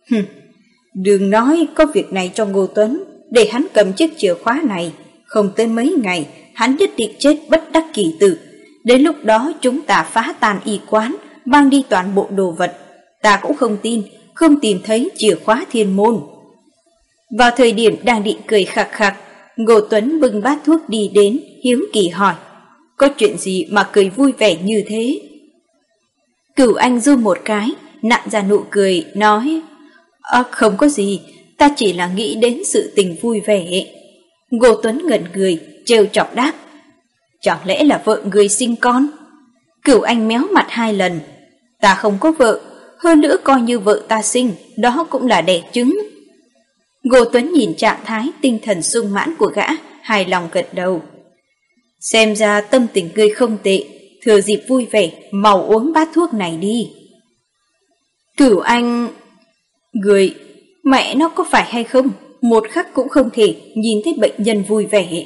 Đừng nói có việc này cho Ngô Tuấn, để hắn cầm chiếc chìa khóa này, không tới mấy ngày, hắn nhất định chết bất đắc kỳ tử. Đến lúc đó chúng ta phá tan y quán, mang đi toàn bộ đồ vật. Ta cũng không tin, không tìm thấy chìa khóa Thiên Môn. Vào thời điểm đang định cười khặc khặc, Ngô Tuấn bưng bát thuốc đi đến, hiếu kỳ hỏi, có chuyện gì mà cười vui vẻ như thế? Cửu Anh run một cái, nặn ra nụ cười, nói, không có gì, ta chỉ là nghĩ đến sự tình vui vẻ. Ngô Tuấn ngẩn người, trêu chọc đáp, chẳng lẽ là vợ người sinh con? Cửu Anh méo mặt 2 lần, ta không có vợ, hơn nữa coi như vợ ta sinh, đó cũng là đẻ trứng. Ngô Tuấn nhìn trạng thái tinh thần sung mãn của gã, hài lòng gật đầu. Xem ra tâm tình ngươi không tệ, thừa dịp vui vẻ, mau uống bát thuốc này đi. Cửu Anh... Người... Mẹ nó có phải hay không? Một khắc cũng không thể nhìn thấy bệnh nhân vui vẻ.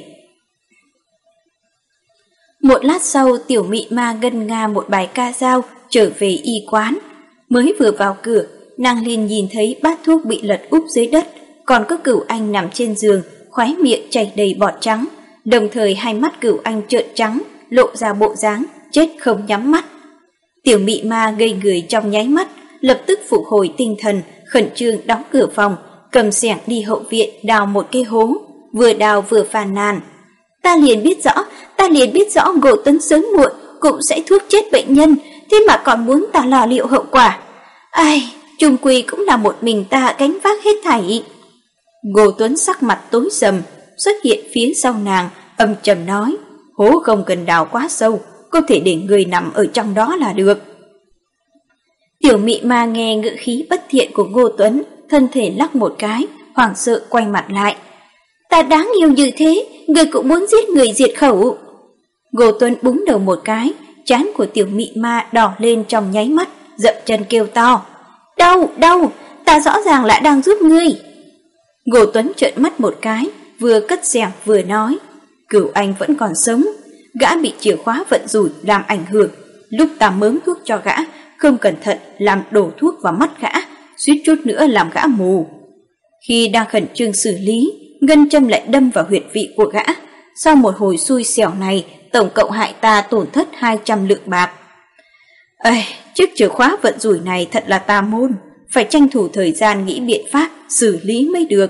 Một lát sau, Tiểu Mị Ma ngân nga một bài ca dao trở về y quán. Mới vừa vào cửa, nàng liền nhìn thấy bát thuốc bị lật úp dưới đất, còn có Cửu Anh nằm trên giường, khóe miệng chảy đầy bọt trắng, đồng thời hai mắt Cửu Anh trợn trắng, lộ ra bộ dáng chết không nhắm mắt. Tiểu Mị Ma ngây người trong nháy mắt, lập tức phục hồi tinh thần, khẩn trương đóng cửa phòng, cầm xẻng đi hậu viện đào một cái hố, vừa đào vừa phàn nàn. Ta liền biết rõ Ngô Tuấn sớm muộn cũng sẽ thuốc chết bệnh nhân, thế mà còn muốn ta lo liệu hậu quả. Ai, chung quy cũng là một mình ta gánh vác hết thảy. Ngô Tuấn sắc mặt tối sầm, xuất hiện phía sau nàng, âm trầm nói, hố không cần đào quá sâu, có thể để người nằm ở trong đó là được. Tiểu Mị Ma nghe ngữ khí bất thiện của Ngô Tuấn, thân thể lắc một cái, hoảng sợ quay mặt lại. Ta đáng yêu như thế, người cũng muốn giết người diệt khẩu. Ngô Tuấn búng đầu một cái, trán của Tiểu Mị Ma đỏ lên trong nháy mắt, dậm chân kêu to. Đau, ta rõ ràng là đang giúp ngươi. Ngô Tuấn trợn mắt một cái, vừa cất xẻng vừa nói, Cửu Anh vẫn còn sống, gã bị chìa khóa vận rủi làm ảnh hưởng, lúc ta mớm thuốc cho gã, không cẩn thận làm đổ thuốc vào mắt gã, suýt chút nữa làm gã mù. Khi đang khẩn trương xử lý, ngân châm lại đâm vào huyệt vị của gã, sau một hồi xui xẻo này, tổng cộng hại ta tổn thất 200 lượng bạc. Chiếc chìa khóa vận rủi này thật là tà môn, phải tranh thủ thời gian nghĩ biện pháp xử lý mới được.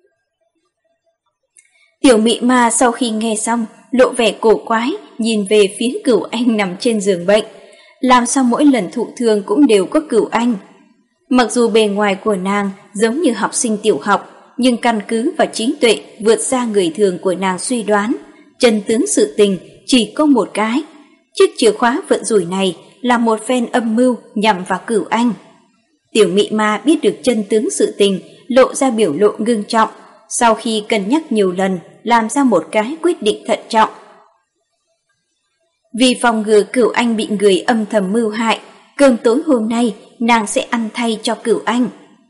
Tiểu Mị Ma sau khi nghe xong, lộ vẻ cổ quái, nhìn về phía Cửu Anh nằm trên giường bệnh. Làm sao mỗi lần thụ thương cũng đều có Cửu Anh? Mặc dù bề ngoài của nàng giống như học sinh tiểu học, nhưng căn cứ vào trí tuệ vượt xa người thường của nàng suy đoán, chân tướng sự tình chỉ có một cái. Chiếc chìa khóa vận rủi này là một phen âm mưu nhằm vào Cửu Anh. Tiểu Mị Ma biết được chân tướng sự tình, lộ ra biểu lộ ngưng trọng, sau khi cân nhắc nhiều lần, làm ra một cái quyết định thận trọng. Vì phòng ngừa Cửu Anh bị người âm thầm mưu hại, cơm tối hôm nay nàng sẽ ăn thay cho Cửu Anh.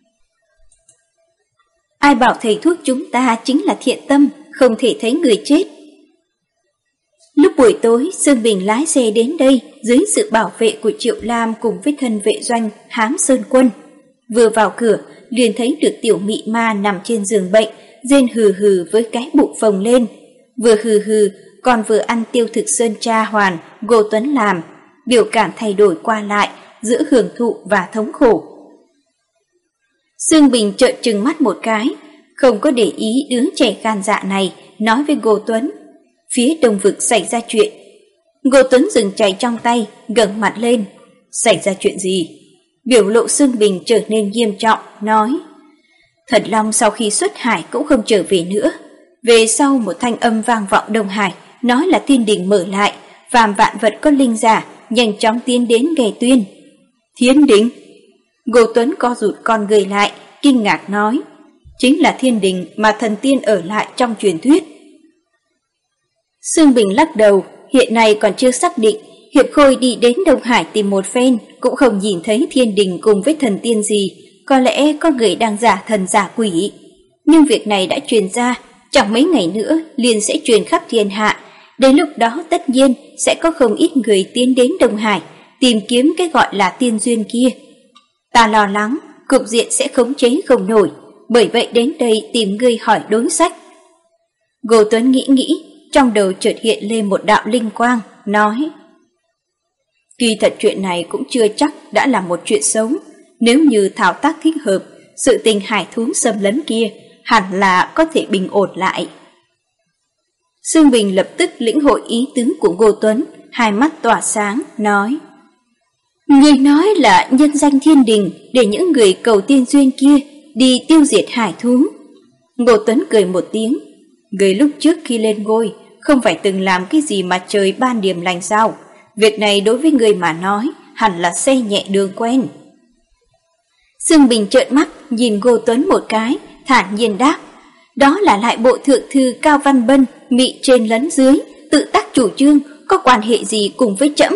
Ai bảo thầy thuốc chúng ta chính là thiện tâm, không thể thấy người chết. Lúc buổi tối, Sơn Bình lái xe đến đây dưới sự bảo vệ của Triệu Lam cùng với thân vệ doanh Hám Sơn Quân. Vừa vào cửa, liền thấy được Tiểu Mị Ma nằm trên giường bệnh, rên hừ hừ với cái bụng phồng lên. vừa hừ hừ còn vừa ăn tiêu thực sơn tra hoàn Ngô Tuấn làm, biểu cảm thay đổi qua lại giữa hưởng thụ và thống khổ. Sương Bình trợn trừng mắt một cái, không có để ý đứa trẻ gan dạ này, nói với Ngô Tuấn. Phía Đông Vực xảy ra chuyện. Ngô Tuấn dừng chày trong tay, ngẩng mặt lên. Xảy ra chuyện gì? Biểu lộ Sương Bình trở nên nghiêm trọng, nói. Thần Long sau khi xuất hải cũng không trở về nữa. Về sau một thanh âm vang vọng Đông Hải, nói là thiên đình mở lại, phàm vạn vật có linh giả, nhanh chóng tiến đến nghe tuyên. Thiên đình? Ngô Tuấn co rụt con người lại, kinh ngạc nói. Chính là thiên đình mà thần tiên ở lại trong truyền thuyết. Sương Bình lắc đầu, hiện nay còn chưa xác định. Hiệp Khôi đi đến Đông Hải tìm một phen, cũng không nhìn thấy thiên đình cùng với thần tiên gì. Có lẽ có người đang giả thần giả quỷ. Nhưng việc này đã truyền ra, chẳng mấy ngày nữa liền sẽ truyền khắp thiên hạ. Đến lúc đó tất nhiên sẽ có không ít người tiến đến Đông Hải, tìm kiếm cái gọi là tiên duyên kia. Ta lo lắng, cục diện sẽ khống chế không nổi, bởi vậy đến đây tìm ngươi hỏi đối sách. Ngô Tuấn nghĩ, trong đầu chợt hiện lên một đạo linh quang, nói. Kỳ thật chuyện này cũng chưa chắc đã là một chuyện xấu, nếu như thao tác thích hợp, sự tình hải thú xâm lấn kia hẳn là có thể bình ổn lại. Sương Bình lập tức lĩnh hội ý tứ của Ngô Tuấn, hai mắt tỏa sáng, nói. Người nói là nhân danh thiên đình để những người cầu tiên duyên kia đi tiêu diệt hải thú. Ngô Tuấn cười một tiếng. Người lúc trước khi lên ngôi không phải từng làm cái gì mà trời ban điểm lành sao? Việc này đối với người mà nói hẳn là xe nhẹ đường quen. Sương Bình trợn mắt nhìn Ngô Tuấn một cái, thản nhiên đáp. Đó là lại bộ thượng thư Cao Văn Bân mị trên lấn dưới, tự tác chủ trương, có quan hệ gì cùng với trẫm?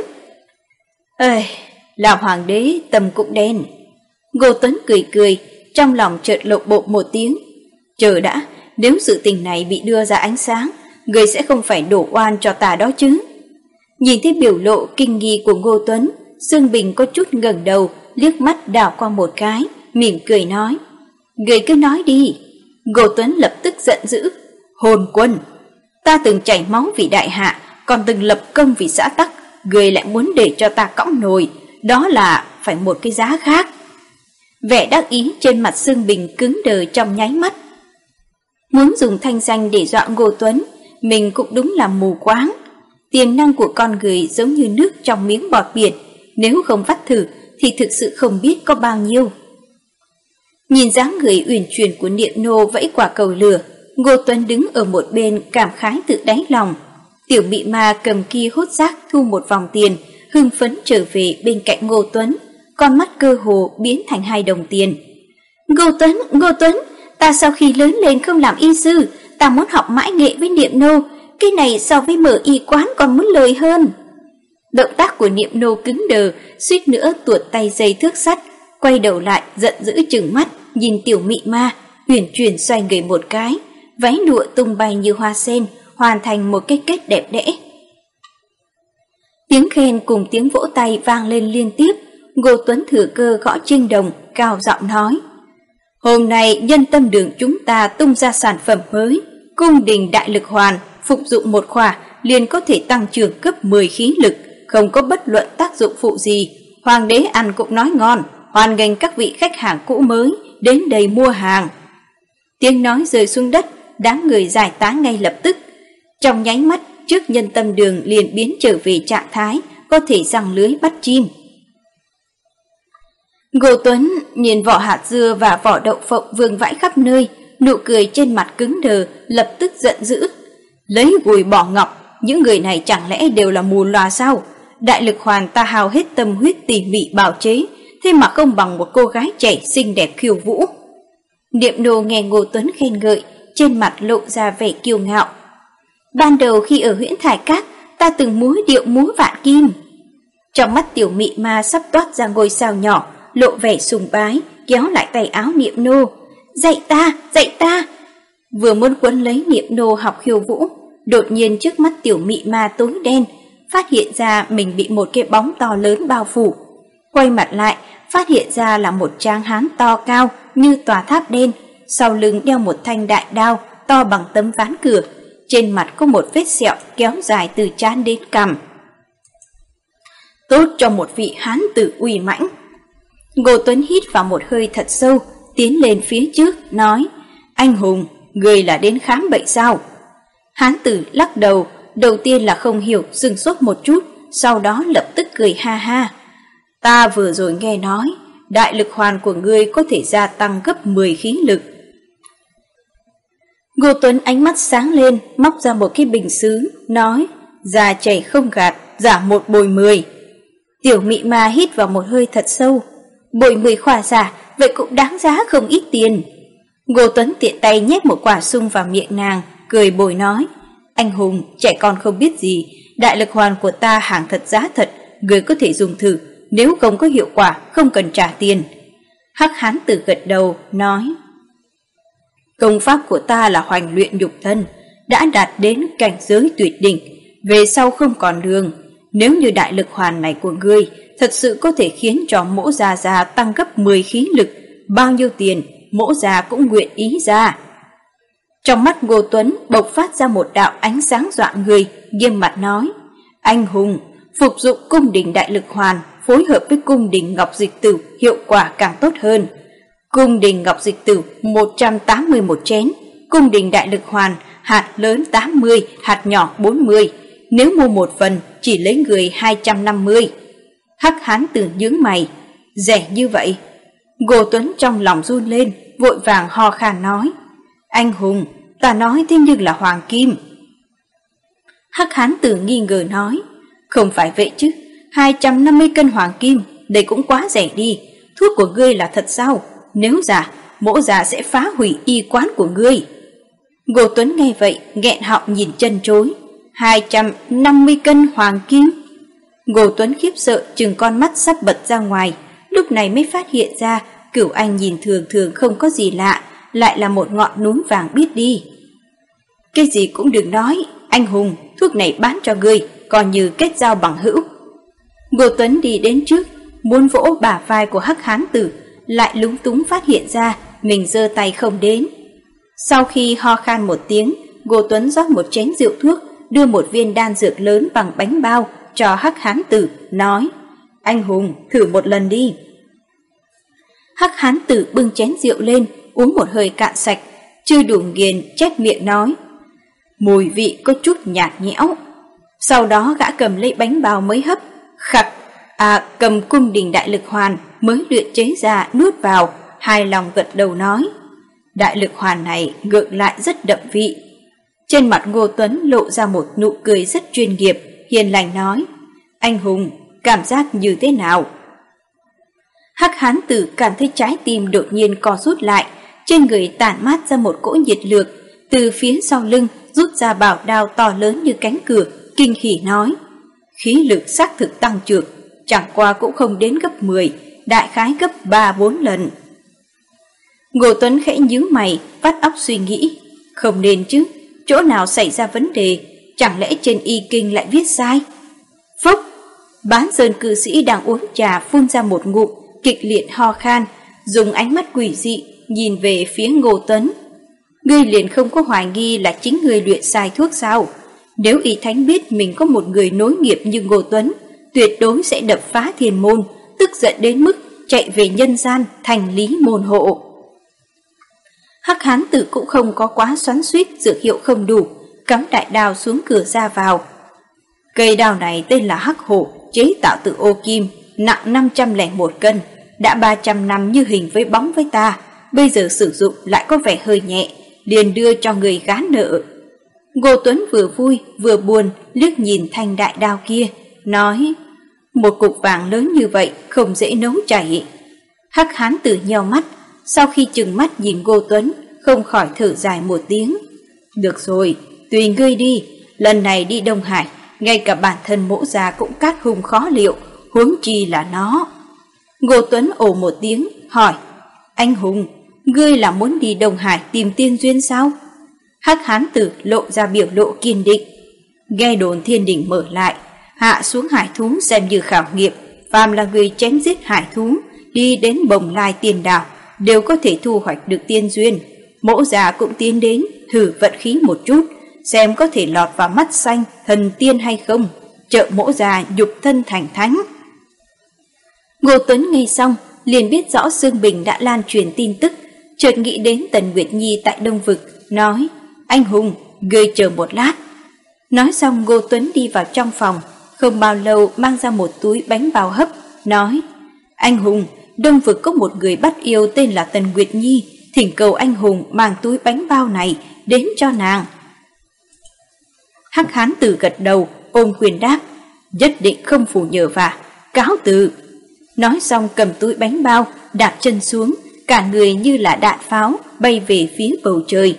Làm hoàng đế tâm cũng đen. Ngô Tuấn cười, trong lòng chợt lộn bộ một tiếng. Chờ đã, nếu sự tình này bị đưa ra ánh sáng, người sẽ không phải đổ oan cho ta đó chứ. Nhìn thấy biểu lộ kinh nghi của Ngô Tuấn, Sương Bình có chút ngẩng đầu, liếc mắt đảo qua một cái, mỉm cười nói. Người cứ nói đi. Ngô Tuấn lập tức giận dữ. Hồn quân, ta từng chảy máu vì đại hạ, còn từng lập công vì xã tắc, người lại muốn để cho ta cõng nồi, đó là phải một cái giá khác. Vẻ đắc ý trên mặt Sương Bình cứng đờ trong nháy mắt. Muốn dùng thanh danh để dọa Ngô Tuấn, mình cũng đúng là mù quáng. Tiềm năng của con người giống như nước trong miếng bọt biển, nếu không vắt thử thì thực sự không biết có bao nhiêu. Nhìn dáng người uyển chuyển của Niệm Nô vẫy quả cầu lửa, Ngô Tuấn đứng ở một bên cảm khái tự đáy lòng. Tiểu Mị Ma cầm kia hốt rác thu một vòng tiền, hưng phấn trở về bên cạnh Ngô Tuấn, con mắt cơ hồ biến thành 2 đồng tiền. Ngô Tuấn, ta sau khi lớn lên không làm y sư, ta muốn học mãi nghệ với Niệm Nô, cái này so với mở y quán còn muốn lời hơn. Động tác của Niệm Nô cứng đờ, suýt nữa tuột tay dây thước sắt, quay đầu lại giận dữ trừng mắt, nhìn Tiểu Mị Ma, uyển chuyển xoay người một cái, váy lụa tung bay như hoa sen, hoàn thành một cái kết đẹp đẽ. Tiếng khen cùng tiếng vỗ tay vang lên liên tiếp. Ngô Tuấn thừa cơ gõ chiêng đồng, cao giọng nói. Hôm nay nhân tâm đường chúng ta tung ra sản phẩm mới, cung đình đại lực hoàn, phục dụng một khỏa liền có thể tăng trưởng gấp 10 khí lực, không có bất luận tác dụng phụ gì. Hoàng đế ăn cũng nói ngon, hoan nghênh các vị khách hàng cũ mới đến đây mua hàng. Tiếng nói rơi xuống đất, đám người giải tán ngay lập tức. Trong nháy mắt, trước nhân tâm đường liền biến trở về trạng thái có thể giăng lưới bắt chim. Ngô Tuấn nhìn vỏ hạt dưa và vỏ đậu phộng vương vãi khắp nơi, nụ cười trên mặt cứng đờ, lập tức giận dữ. Lấy gùi bỏ ngọc, những người này chẳng lẽ đều là mù lòa sao? Đại lực hoàn ta hao hết tâm huyết tỉ mỉ bào chế, thế mà không bằng một cô gái trẻ xinh đẹp khiêu vũ. Niệm Nô nghe Ngô Tuấn khen ngợi, trên mặt lộ ra vẻ kiêu ngạo. Ban đầu khi ở Huyễn Thải Các, ta từng múa điệu múa vạn kim. Trong mắt Tiểu Mị Ma sắp toát ra ngôi sao nhỏ, lộ vẻ sùng bái, kéo lại tay áo Niệm Nô. Dạy ta! Vừa muốn quấn lấy Niệm Nô học khiêu vũ, đột nhiên trước mắt Tiểu Mị Ma tối đen, phát hiện ra mình bị một cái bóng to lớn bao phủ. Quay mặt lại, phát hiện ra là một tráng hán to cao như tòa tháp đen, sau lưng đeo một thanh đại đao to bằng tấm ván cửa, trên mặt có một vết sẹo kéo dài từ trán đến cằm. Tốt cho một vị hán tử uy mãnh. Ngô Tuấn hít vào một hơi thật sâu, tiến lên phía trước, nói: Anh hùng, người là đến khám bệnh sao? Hán tử lắc đầu, đầu tiên là không hiểu, sửng sốt một chút, sau đó lập tức cười ha ha. Ta vừa rồi nghe nói, đại lực hoàn của ngươi có thể gia tăng gấp 10 khí lực. Ngô Tuấn ánh mắt sáng lên, móc ra một cái bình sứ, nói: Già chảy không gạt, giả 1 bồi 10. Tiểu Mị Ma hít vào một hơi thật sâu. Bồi 10 khỏa giả, vậy cũng đáng giá không ít tiền. Ngô Tuấn tiện tay nhét một quả sung vào miệng nàng, cười bồi nói: Anh hùng, trẻ con không biết gì, đại lực hoàn của ta hàng thật giá thật, người có thể dùng thử, nếu không có hiệu quả không cần trả tiền. Hắc hán tử gật đầu, nói: Công pháp của ta là hoành luyện nhục thân, đã đạt đến cảnh giới tuyệt đỉnh, về sau không còn đường. Nếu như đại lực hoàn này của ngươi thật sự có thể khiến cho Mỗ già già tăng gấp 10 khí lực, bao nhiêu tiền Mỗ già cũng nguyện ý ra. Trong mắt Ngô Tuấn bộc phát ra một đạo ánh sáng dọa người, nghiêm mặt nói: Anh hùng, phục dụng cung đình đại lực hoàn phối hợp với cung đình ngọc dịch tử hiệu quả càng tốt hơn. Cung đình ngọc dịch tử 180 một chén, cung đình đại lực hoàn hạt lớn 80, hạt nhỏ 40. Nếu mua một phần chỉ lấy người 250. Hắc hán tử nhướng mày: Rẻ như vậy? Ngô Tuấn trong lòng run lên, vội vàng ho khan nói: Anh hùng, ta nói thế nhưng là hoàng kim. Hắc hán tử nghi ngờ nói: Không phải vậy chứ, 250 cân hoàng kim, đây cũng quá rẻ đi. Thuốc của ngươi là thật sao? Nếu giả, Mỗ già sẽ phá hủy y quán của ngươi. Ngô Tuấn nghe vậy, nghẹn họng nhìn chân chối. 250 cân hoàng kim. Ngô Tuấn khiếp sợ chừng con mắt sắp bật ra ngoài, lúc này mới phát hiện ra Cửu Anh nhìn thường thường không có gì lạ, lại là một ngọn núi vàng biết đi. Cái gì cũng đừng nói, anh hùng, thuốc này bán cho ngươi, coi như kết giao bằng hữu. Ngô Tuấn đi đến trước, muốn vỗ bả vai của Hắc hán tử, lại lúng túng phát hiện ra mình giơ tay không đến. Sau khi ho khan một tiếng, Ngô Tuấn rót một chén rượu thuốc, đưa một viên đan dược lớn bằng bánh bao cho Hắc hán tử, nói: Anh hùng, thử một lần đi. Hắc hán tử bưng chén rượu lên, uống một hơi cạn sạch, chưa đủ nghiền, chép miệng nói: Mùi vị có chút nhạt nhẽo. Sau đó gã cầm lấy bánh bao mới hấp, khặt, cầm cung đình đại lực hoàn mới luyện chế ra nuốt vào, hài lòng gật đầu nói: Đại lực hoàn này ngược lại rất đậm vị. Trên mặt Ngô Tuấn lộ ra một nụ cười rất chuyên nghiệp, hiền lành nói: Anh hùng, cảm giác như thế nào? Hắc hán tử cảm thấy trái tim đột nhiên co rút lại, trên người tản mát ra một cỗ nhiệt lực, từ phía sau lưng rút ra bảo đao to lớn như cánh cửa, kinh hỉ nói: Khí lực xác thực tăng trưởng, chẳng qua cũng không đến gấp 10, đại khái gấp 3-4 lần. Ngô Tuấn khẽ nhíu mày, vắt óc suy nghĩ: Không nên chứ, chỗ nào xảy ra vấn đề, chẳng lẽ trên y kinh lại viết sai? Phúc! Bán sơn cư sĩ đang uống trà phun ra một ngụm, kịch liệt ho khan, dùng ánh mắt quỷ dị nhìn về phía Ngô Tuấn. Ngươi liền không có hoài nghi là chính ngươi luyện sai thuốc sao? Nếu y thánh biết mình có một người nối nghiệp như Ngô Tuấn, tuyệt đối sẽ đập phá thiên môn, tức giận đến mức chạy về nhân gian thành lý môn hộ. Hắc hán tử cũng không có quá xoắn xuýt dược hiệu không đủ, cắm đại đao xuống cửa ra vào. Cây đao này tên là Hắc Hổ, chế tạo từ ô kim, nặng 501 cân, đã 300 năm như hình với bóng với ta, bây giờ sử dụng lại có vẻ hơi nhẹ, liền đưa cho người gán nợ. Ngô Tuấn vừa vui vừa buồn liếc nhìn thanh đại đao kia, nói: Một cục vàng lớn như vậy không dễ nấu chảy. Hắc hán tử nheo mắt, sau khi chừng mắt nhìn Ngô Tuấn, không khỏi thở dài một tiếng. Được rồi, tùy ngươi đi, lần này đi Đông Hải, ngay cả bản thân Mỗ già cũng cát hung khó liệu, huống chi là nó. Ngô Tuấn ồ một tiếng, hỏi: Anh hùng, ngươi là muốn đi Đông Hải tìm tiên duyên sao? Hắc hán tử lộ ra biểu lộ kiên định. Nghe đồn thiên đình mở lại, hạ xuống hải thú xem như khảo nghiệm, phàm là người chém giết hải thú, đi đến Bồng Lai Tiền Đảo đều có thể thu hoạch được tiên duyên. Mỗ già cũng tiến đến thử vận khí một chút, xem có thể lọt vào mắt xanh thần tiên hay không. Trợ mỗ già nhục thân thành thánh. Ngô Tuấn nghe xong liền biết rõ Dương Bình đã lan truyền tin tức, chợt nghĩ đến Tần Nguyệt Nhi tại Đông Vực, nói: Anh Hùng, ngươi chờ một lát. Nói xong Ngô Tuấn đi vào trong phòng, không bao lâu mang ra một túi bánh bao hấp, nói: Anh Hùng, Đông Vực có một người bắt yêu tên là Tần Nguyệt Nhi, thỉnh cầu anh Hùng mang túi bánh bao này đến cho nàng. Hắc Hán Tử gật đầu, ôm quyền đáp: Nhất định không phủ nhờ vả, cáo từ. Nói xong cầm túi bánh bao, đạp chân xuống, cả người như là đạn pháo bay về phía bầu trời.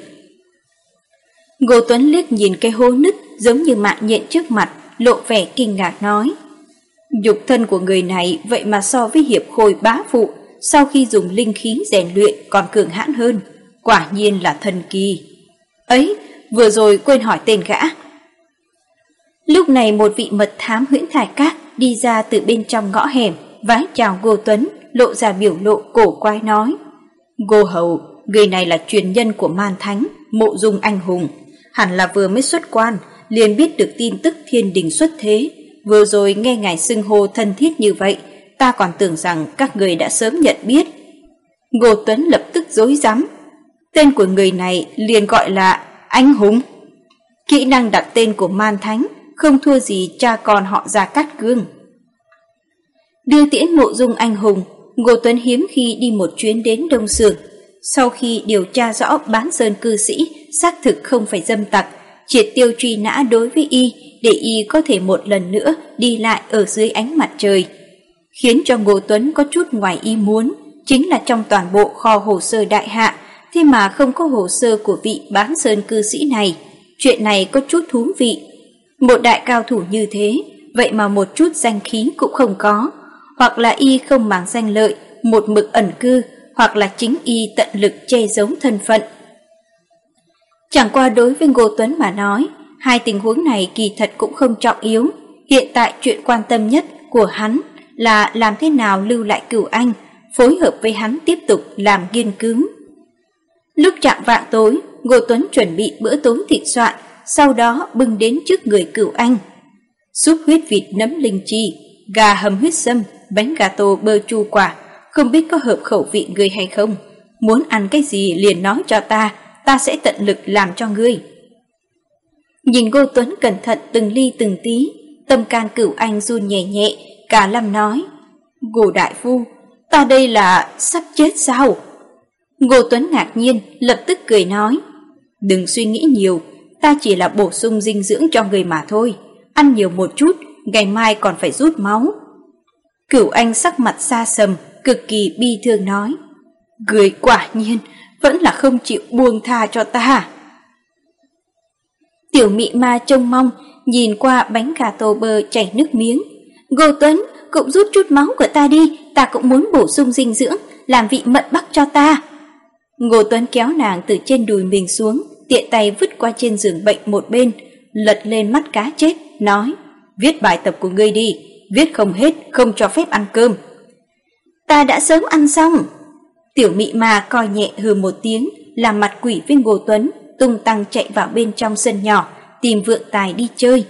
Ngô Tuấn liếc nhìn cái hố nứt giống như mạng nhện trước mặt, lộ vẻ kinh ngạc nói: Nhục thân của người này vậy mà so với hiệp khôi bá phụ sau khi dùng linh khí rèn luyện còn cường hãn hơn, quả nhiên là thần kỳ. Ấy, vừa rồi quên hỏi tên gã. Lúc này một vị mật thám Huyễn Thải Các đi ra từ bên trong ngõ hẻm, vái chào Ngô Tuấn, lộ ra biểu lộ cổ quái nói: Ngô hầu, người này là truyền nhân của Man Thánh, Mộ Dung anh hùng, hẳn là vừa mới xuất quan, liền biết được tin tức thiên đình xuất thế. Vừa rồi nghe ngài xưng hô thân thiết như vậy, ta còn tưởng rằng các người đã sớm nhận biết. Ngô Tuấn lập tức rối rắm. Tên của người này liền gọi là anh hùng. Kỹ năng đặt tên của Man Thánh không thua gì cha con họ Gia Cát Cương. Đưa tiễn Mộ Dung anh hùng, Ngô Tuấn hiếm khi đi một chuyến đến Đông Sưởng. Sau khi điều tra rõ Bán Sơn cư sĩ xác thực không phải dâm tặc, triệt tiêu truy nã đối với y, để y có thể một lần nữa đi lại ở dưới ánh mặt trời. Khiến cho Ngô Tuấn có chút ngoài ý muốn, chính là trong toàn bộ kho hồ sơ đại hạ, thế mà không có hồ sơ của vị Bán Sơn cư sĩ này. Chuyện này có chút thú vị. Một đại cao thủ như thế, vậy mà một chút danh khí cũng không có. Hoặc là y không màng danh lợi, một mực ẩn cư, hoặc là chính y tận lực che giấu thân phận. Chẳng qua đối với Ngô Tuấn mà nói, hai tình huống này kỳ thật cũng không trọng yếu. Hiện tại chuyện quan tâm nhất của hắn là làm thế nào lưu lại Cửu Anh, phối hợp với hắn tiếp tục làm nghiên cứu. Lúc chạng vạng tối, Ngô Tuấn chuẩn bị bữa tối thịnh soạn, sau đó bưng đến trước người Cửu Anh. Súp huyết vịt nấm linh chi, gà hầm huyết sâm, bánh gato bơ chu quả, không biết có hợp khẩu vị người hay không. Muốn ăn cái gì liền nói cho ta, ta sẽ tận lực làm cho ngươi. Nhìn Ngô Tuấn cẩn thận từng ly từng tí, tâm can Cửu Anh run nhẹ nhẹ, cả lâm nói: Ngô đại phu, ta đây là sắp chết sao? Ngô Tuấn ngạc nhiên, lập tức cười nói: Đừng suy nghĩ nhiều, ta chỉ là bổ sung dinh dưỡng cho người mà thôi, ăn nhiều một chút, ngày mai còn phải rút máu. Cửu Anh sắc mặt xa sầm, cực kỳ bi thương nói: Người quả nhiên vẫn là không chịu buông tha cho ta. Tiểu Mị Ma trông mong nhìn qua bánh gato bơ chảy nước miếng. Ngô Tuấn, cũng rút chút máu của ta đi, ta cũng muốn bổ sung dinh dưỡng, làm vị mận bắc cho ta. Ngô Tuấn kéo nàng từ trên đùi mình xuống, tiện tay vứt qua trên giường bệnh một bên, lật lên mắt cá chết, nói: Viết bài tập của ngươi đi, viết không hết không cho phép ăn cơm. Ta đã sớm ăn xong. Tiểu Mị Ma coi nhẹ hừ một tiếng, làm mặt quỷ với Ngô Tuấn, tung tăng chạy vào bên trong sân nhỏ, tìm Vượng Tài đi chơi.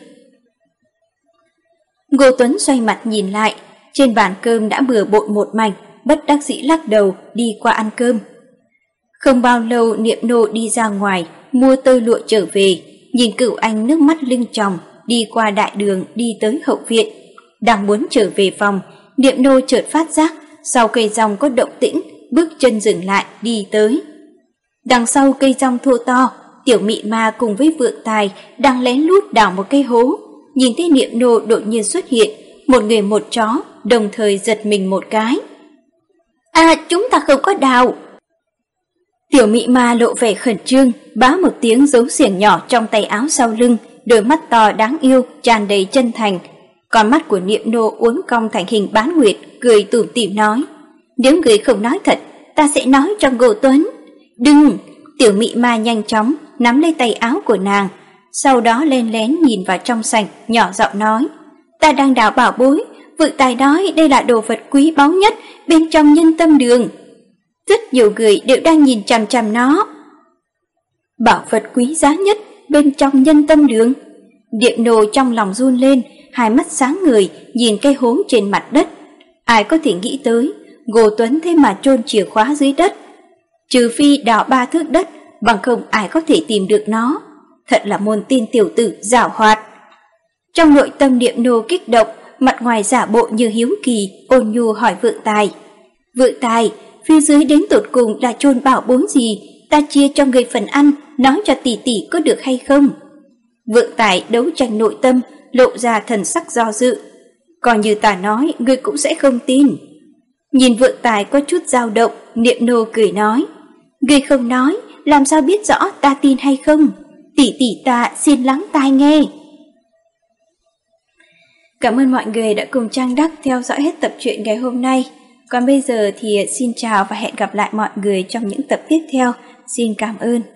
Ngô Tuấn xoay mặt nhìn lại, trên bàn cơm đã bừa bộn một mảnh, bất đắc dĩ lắc đầu đi qua ăn cơm. Không bao lâu Niệm Nô đi ra ngoài, mua tơ lụa trở về, nhìn Cửu Anh nước mắt lưng tròng, đi qua đại đường đi tới hậu viện. Đang muốn trở về phòng, Niệm Nô chợt phát giác sau cây rong có động tĩnh, bước chân dừng lại đi tới. Đằng sau cây rong thô to, Tiểu Mị Ma cùng với Vượng Tài đang lén lút đào một cây hố. Nhìn thấy Niệm Nô đột nhiên xuất hiện, một người một chó đồng thời giật mình một cái. Chúng ta không có đào. Tiểu Mị Ma lộ vẻ khẩn trương, bá một tiếng giấu xiềng nhỏ trong tay áo sau lưng, đôi mắt to đáng yêu tràn đầy chân thành. Con mắt của Niệm Nô uốn cong thành hình bán nguyệt, cười tủm tỉm nói: Nếu người không nói thật, ta sẽ nói cho Ngô Tuấn. Đừng! Tiểu Mị Ma nhanh chóng nắm lấy tay áo của nàng, sau đó len lén nhìn vào trong sảnh, nhỏ giọng nói: Ta đang đào bảo bối, Vượng Tài nói đây là đồ vật quý báu nhất bên trong Nhân Tâm Đường. Rất nhiều người đều đang nhìn chằm chằm nó. Bảo vật quý giá nhất bên trong nhân tâm đường. Điệm nô trong lòng run lên, hai mắt sáng ngời nhìn cái hố trên mặt đất. Ai có thể nghĩ tới Ngô Tuấn thế mà chôn chìa khóa dưới đất. Trừ phi đào 3 thước đất, bằng không ai có thể tìm được nó. Thật là môn tin tiểu tử giảo hoạt. Trong nội tâm Điệm nô kích động, mặt ngoài giả bộ như hiếu kỳ, ôn nhu hỏi Vượng Tài. Vượng Tài, phía dưới đến tột cùng là chôn bảo bối gì? Ta chia cho người phần ăn, nói cho tỷ tỷ có được hay không? Vượng Tài đấu tranh nội tâm, lộ ra thần sắc do dự. Còn như ta nói, ngươi cũng sẽ không tin. Nhìn Vượng Tài có chút dao động, Niệm nô cười nói. Ngươi không nói, làm sao biết rõ ta tin hay không? Tỷ tỷ ta xin lắng tai nghe. Cảm ơn mọi người đã cùng Trang Đắc theo dõi hết tập truyện ngày hôm nay. Còn bây giờ thì xin chào và hẹn gặp lại mọi người trong những tập tiếp theo. Xin cảm ơn.